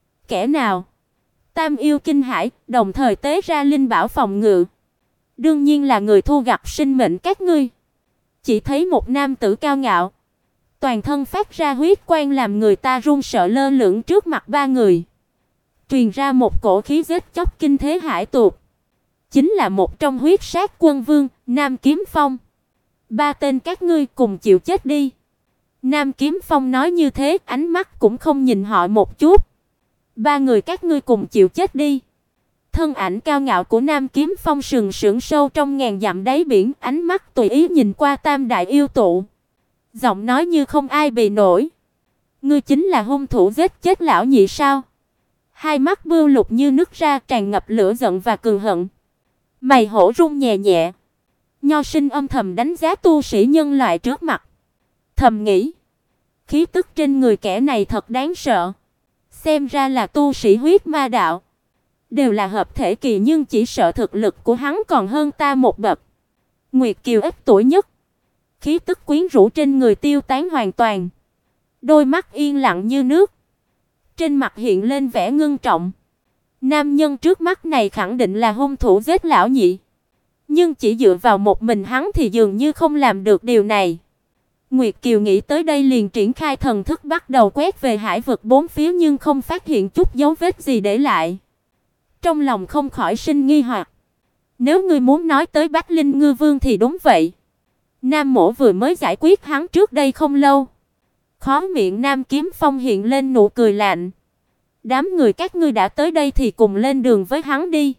Kẻ nào? Tam yêu kinh hãi, đồng thời tế ra linh bảo phòng ngự. Đương nhiên là người thu gặt sinh mệnh các ngươi. Chỉ thấy một nam tử cao ngạo, toàn thân phát ra huyết quang làm người ta run sợ lơ lửng trước mặt ba người. Truyền ra một cổ khí giết chóc kinh thế hải tuột. Chính là một trong huyết sát quân vương, Nam Kiếm Phong. Ba tên các ngươi cùng chịu chết đi. Nam Kiếm Phong nói như thế, ánh mắt cũng không nhìn họ một chút. Ba người các ngươi cùng chịu chết đi. Thân ảnh cao ngạo của Nam Kiếm Phong sừng sững sâu trong ngàn dặm đáy biển, ánh mắt tùy ý nhìn qua tam đại yêu tụ. Giọng nói như không ai bì nổi. Ngươi chính là hung thủ giết chết lão nhị sao? Hai mắt Bưu Lục như nứt ra, tràn ngập lửa giận và cường hận. Mày hổ rung nhẹ nhẹ. Nho Sinh âm thầm đánh giá tu sĩ nhân loại trước mặt. Thầm nghĩ, khí tức trên người kẻ này thật đáng sợ. Xem ra là tu sĩ huyết ma đạo. Đều là hợp thể kỳ, nhưng chỉ sợ thực lực của hắn còn hơn ta một bậc. Nguyệt Kiều ít tuổi nhất, khí tức quyến rũ trên người tiêu tán hoàn toàn. Đôi mắt yên lặng như nước, trên mặt hiện lên vẻ ngưng trọng. Nam nhân trước mắt này khẳng định là hung thủ giết lão nhị, nhưng chỉ dựa vào một mình hắn thì dường như không làm được điều này. Nguyệt Kiều nghĩ tới đây liền triển khai thần thức bắt đầu quét về hải vực bốn phía nhưng không phát hiện chút dấu vết gì để lại. Trong lòng không khỏi sinh nghi hoặc. Nếu ngươi muốn nói tới Bách Linh Ngư Vương thì đúng vậy. Nam Mỗ vừa mới giải quyết hắn trước đây không lâu. Khóe miệng Nam Kiếm Phong hiện lên nụ cười lạnh. Đám người các ngươi đã tới đây thì cùng lên đường với hắn đi.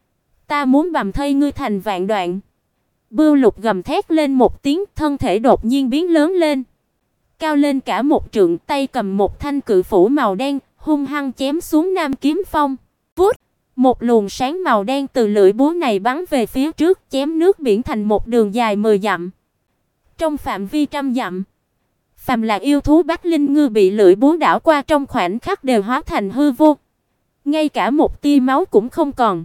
Ta muốn bầm thây ngươi thành vạn đoạn. Bưu Lục gầm thét lên một tiếng, thân thể đột nhiên biến lớn lên, cao lên cả một trượng, tay cầm một thanh cự phủ màu đen, hung hăng chém xuống Nam Kiếm Phong. Vút, một luồng sáng màu đen từ lưỡi búa này bắn về phía trước, chém nước biển thành một đường dài 10 dặm. Trong phạm vi trăm dặm, phàm là yêu thú Bách Linh Ngư bị lưỡi búa đảo qua trong khoảnh khắc đều hóa thành hư vô, ngay cả một tia máu cũng không còn.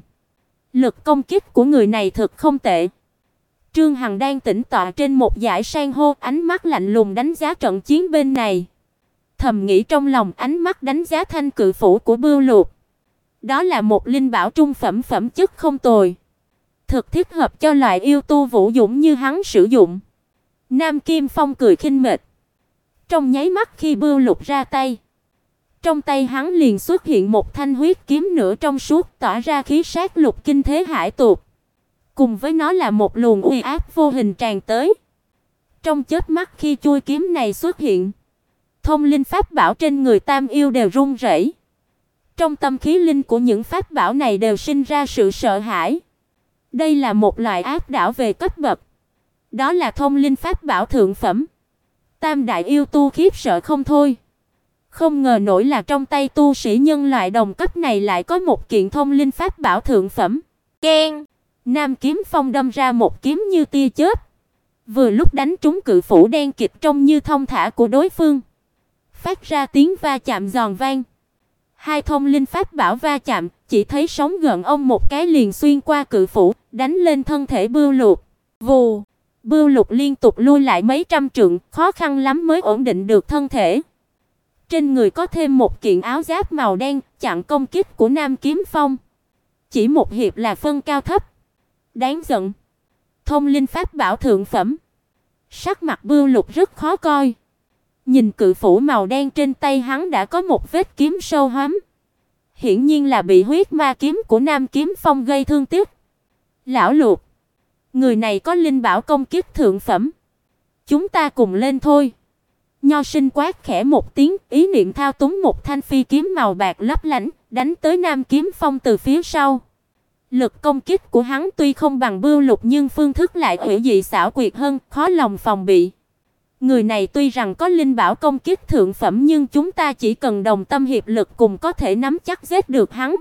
Lực công kích của người này thực không tệ. Trương Hằng đang tĩnh tọa trên một dải san hô, ánh mắt lạnh lùng đánh giá trận chiến bên này. Thầm nghĩ trong lòng, ánh mắt đánh giá thanh cự phủ của Bưu Lục. Đó là một linh bảo trung phẩm, phẩm chất không tồi, thực thích hợp cho loại yêu tu vũ dũng như hắn sử dụng. Nam Kim Phong cười khinh miệt. Trong nháy mắt khi Bưu Lục ra tay, trong tay hắn liền xuất hiện một thanh huyết kiếm nửa trong suốt, tỏa ra khí sát lục kinh thế hải tuột. Cùng với nó là một luồng uy áp vô hình tràn tới. Trong chớp mắt khi chuôi kiếm này xuất hiện, thông linh pháp bảo trên người Tam yêu đều run rẩy. Trong tâm khí linh của những pháp bảo này đều sinh ra sự sợ hãi. Đây là một loại áp đảo về cấp bậc. Đó là thông linh pháp bảo thượng phẩm. Tam đại yêu tu khiếp sợ không thôi. Không ngờ nổi là trong tay tu sĩ nhân loại đồng cấp này lại có một kiện thông linh pháp bảo thượng phẩm. Keng! Nam Kiếm Phong đâm ra một kiếm như tia chớp, vừa lúc đánh trúng cự phủ đen kịt trông như thông thả của đối phương, phát ra tiếng va chạm giòn vang. Hai thông linh pháp bảo va chạm, chỉ thấy sóng gợn ông một cái liền xuyên qua cự phủ, đánh lên thân thể Bưu Lục. Vù! Bưu Lục liên tục lui lại mấy trăm trượng, khó khăn lắm mới ổn định được thân thể. Trên người có thêm một kiện áo giáp màu đen, chặn công kích của Nam Kiếm Phong. Chỉ một hiệp là phân cao thấp. Đáng giận. Thông linh pháp bảo thượng phẩm. Sắc mặt Bưu Lục rất khó coi. Nhìn cự phủ màu đen trên tay hắn đã có một vết kiếm sâu hoắm. Hiển nhiên là bị huyết ma kiếm của Nam Kiếm Phong gây thương tích. Lão Lục, người này có linh bảo công kích thượng phẩm. Chúng ta cùng lên thôi. Nho Sinh quát khẽ một tiếng, ý niệm thao túng một thanh phi kiếm màu bạc lấp lánh, đánh tới Nam Kiếm Phong từ phía sau. Lực công kích của hắn tuy không bằng Bưu Lục nhưng phương thức lại hữu dị xảo quyệt hơn, khó lòng phòng bị. Người này tuy rằng có linh bảo công kích thượng phẩm nhưng chúng ta chỉ cần đồng tâm hiệp lực cùng có thể nắm chắc giết được hắn.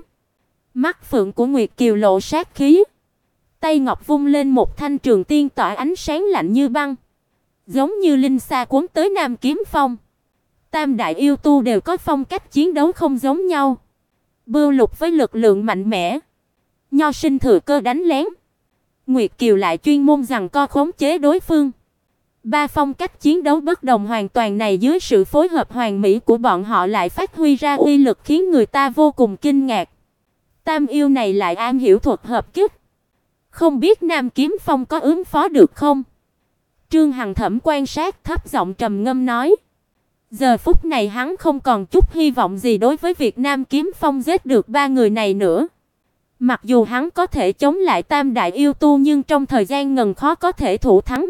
Mắt phượng của Nguyệt Kiều lộ sát khí. Tay ngọc vung lên một thanh trường tiên tỏa ánh sáng lạnh như băng, giống như linh xa cuốn tới Nam Kiếm Phong. Tam đại yêu tu đều có phong cách chiến đấu không giống nhau. Bưu Lục với lực lượng mạnh mẽ, Nho Sinh thừa cơ đánh lén, Nguyệt Kiều lại chuyên môn giằng co khống chế đối phương. Ba phong cách chiến đấu bất đồng hoàn toàn này dưới sự phối hợp hoàn mỹ của bọn họ lại phát huy ra uy lực khiến người ta vô cùng kinh ngạc. Tam yêu này lại am hiểu thuật hợp kích. Không biết Nam Kiếm Phong có ứng phó được không? Trương Hằng Thẩm quan sát, thấp giọng trầm ngâm nói. Giờ phút này hắn không còn chút hy vọng gì đối với việc Nam Kiếm Phong giết được ba người này nữa. Mặc dù hắn có thể chống lại tam đại yêu tu nhưng trong thời gian ngần khó có thể thủ thắng.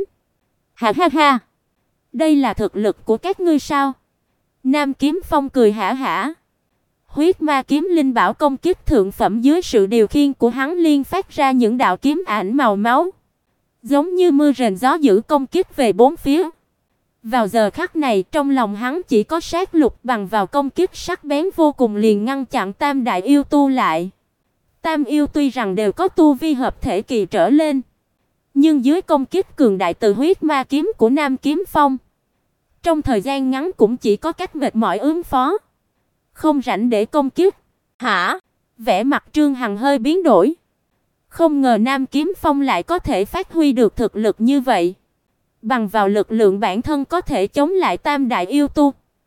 Ha ha ha! Đây là thực lực của các ngươi sao? Nam Kiếm Phong cười hả hả. Huyết ma kiếm linh bảo công kích thượng phẩm dưới sự điều khiển của hắn liên phát ra những đạo kiếm ảnh màu máu, giống như mưa rền gió dữ công kích về bốn phía. Vào giờ khắc này trong lòng hắn chỉ có sát lục bằng vào công kích sắc bén vô cùng liền ngăn chặn tam đại yêu tu lại. Tam yêu tuy rằng đều có tu vi hợp thể kỳ trở lên, nhưng dưới công kích cường đại từ huyết ma kiếm của Nam Kiếm Phong, trong thời gian ngắn cũng chỉ có cách mệt mỏi ứng phó, không rảnh để công kích. Hả? Vẻ mặt Trương Hằng hơi biến đổi. Không ngờ Nam Kiếm Phong lại có thể phát huy được thực lực như vậy. Bằng vào lực lượng bản thân có thể chống lại tam đại yêu tu.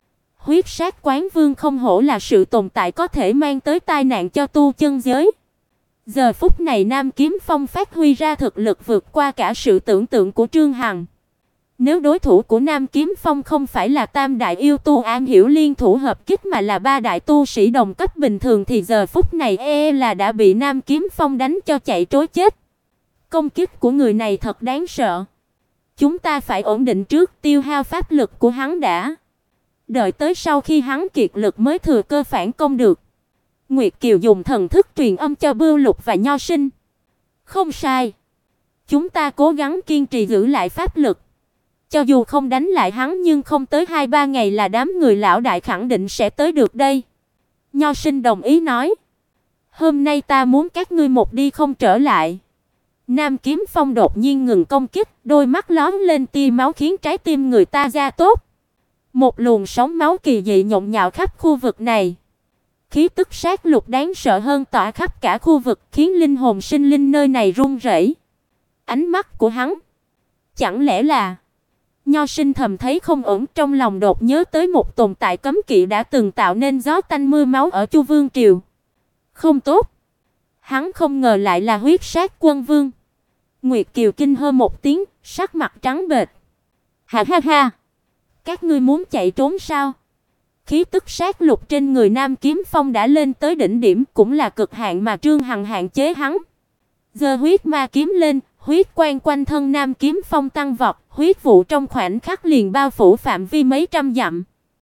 Huyết sát quán vương không hổ là sự tồn tại có thể mang tới tai nạn cho tu chân giới. Giờ phút này Nam Kiếm Phong phát huy ra thực lực vượt qua cả sự tưởng tượng của Trương Hằng. Nếu đối thủ của Nam Kiếm Phong không phải là tam đại yêu tu am hiểu liên thủ hợp kích mà là ba đại tu sĩ đồng cấp bình thường thì giờ phút này là đã bị Nam Kiếm Phong đánh cho chạy trối chết. Công kích của người này thật đáng sợ. Chúng ta phải ổn định trước, tiêu hao pháp lực của hắn đã. Đợi tới sau khi hắn kiệt lực mới thừa cơ phản công được. Nguyệt Kiều dùng thần thức truyền âm cho Bưu Lục và Nho Sinh. Không sai. Chúng ta cố gắng kiên trì giữ lại pháp lực. Cho dù không đánh lại hắn nhưng không tới 2-3 ngày là đám người lão đại khẳng định sẽ tới được đây. Nho Sinh đồng ý nói. Hôm nay ta muốn các ngươi một đi không trở lại. Nam Kiếm Phong đột nhiên ngừng công kích, đôi mắt lóe lên tia máu khiến trái tim người ta gia tốc. Một luồng sóng máu kỳ dị nhộn nhạo khắp khu vực này. Khí tức sát lục đáng sợ hơn tỏa khắp cả khu vực, khiến linh hồn sinh linh nơi này run rẩy. Ánh mắt của hắn, chẳng lẽ là... Nho Sinh thầm thấy không ổn, trong lòng đột nhớ tới một tồn tại cấm kỵ đã từng tạo nên gió tanh mưa máu ở Chu Vương triều. Không tốt. Hắn không ngờ lại là huyết sát quân vương. Nguyệt Kiều kinh hô một tiếng, sắc mặt trắng bệch. Ha ha ha, các ngươi muốn chạy trốn sao? Khí tức sát lục trên người Nam Kiếm Phong đã lên tới đỉnh điểm, cũng là cực hạn mà Trương Hằng hạn chế hắn. Giơ huyết ma kiếm lên, huyết quang quanh thân Nam Kiếm Phong tăng vọt, huyết vụ trong khoảnh khắc liền bao phủ phạm vi mấy trăm dặm.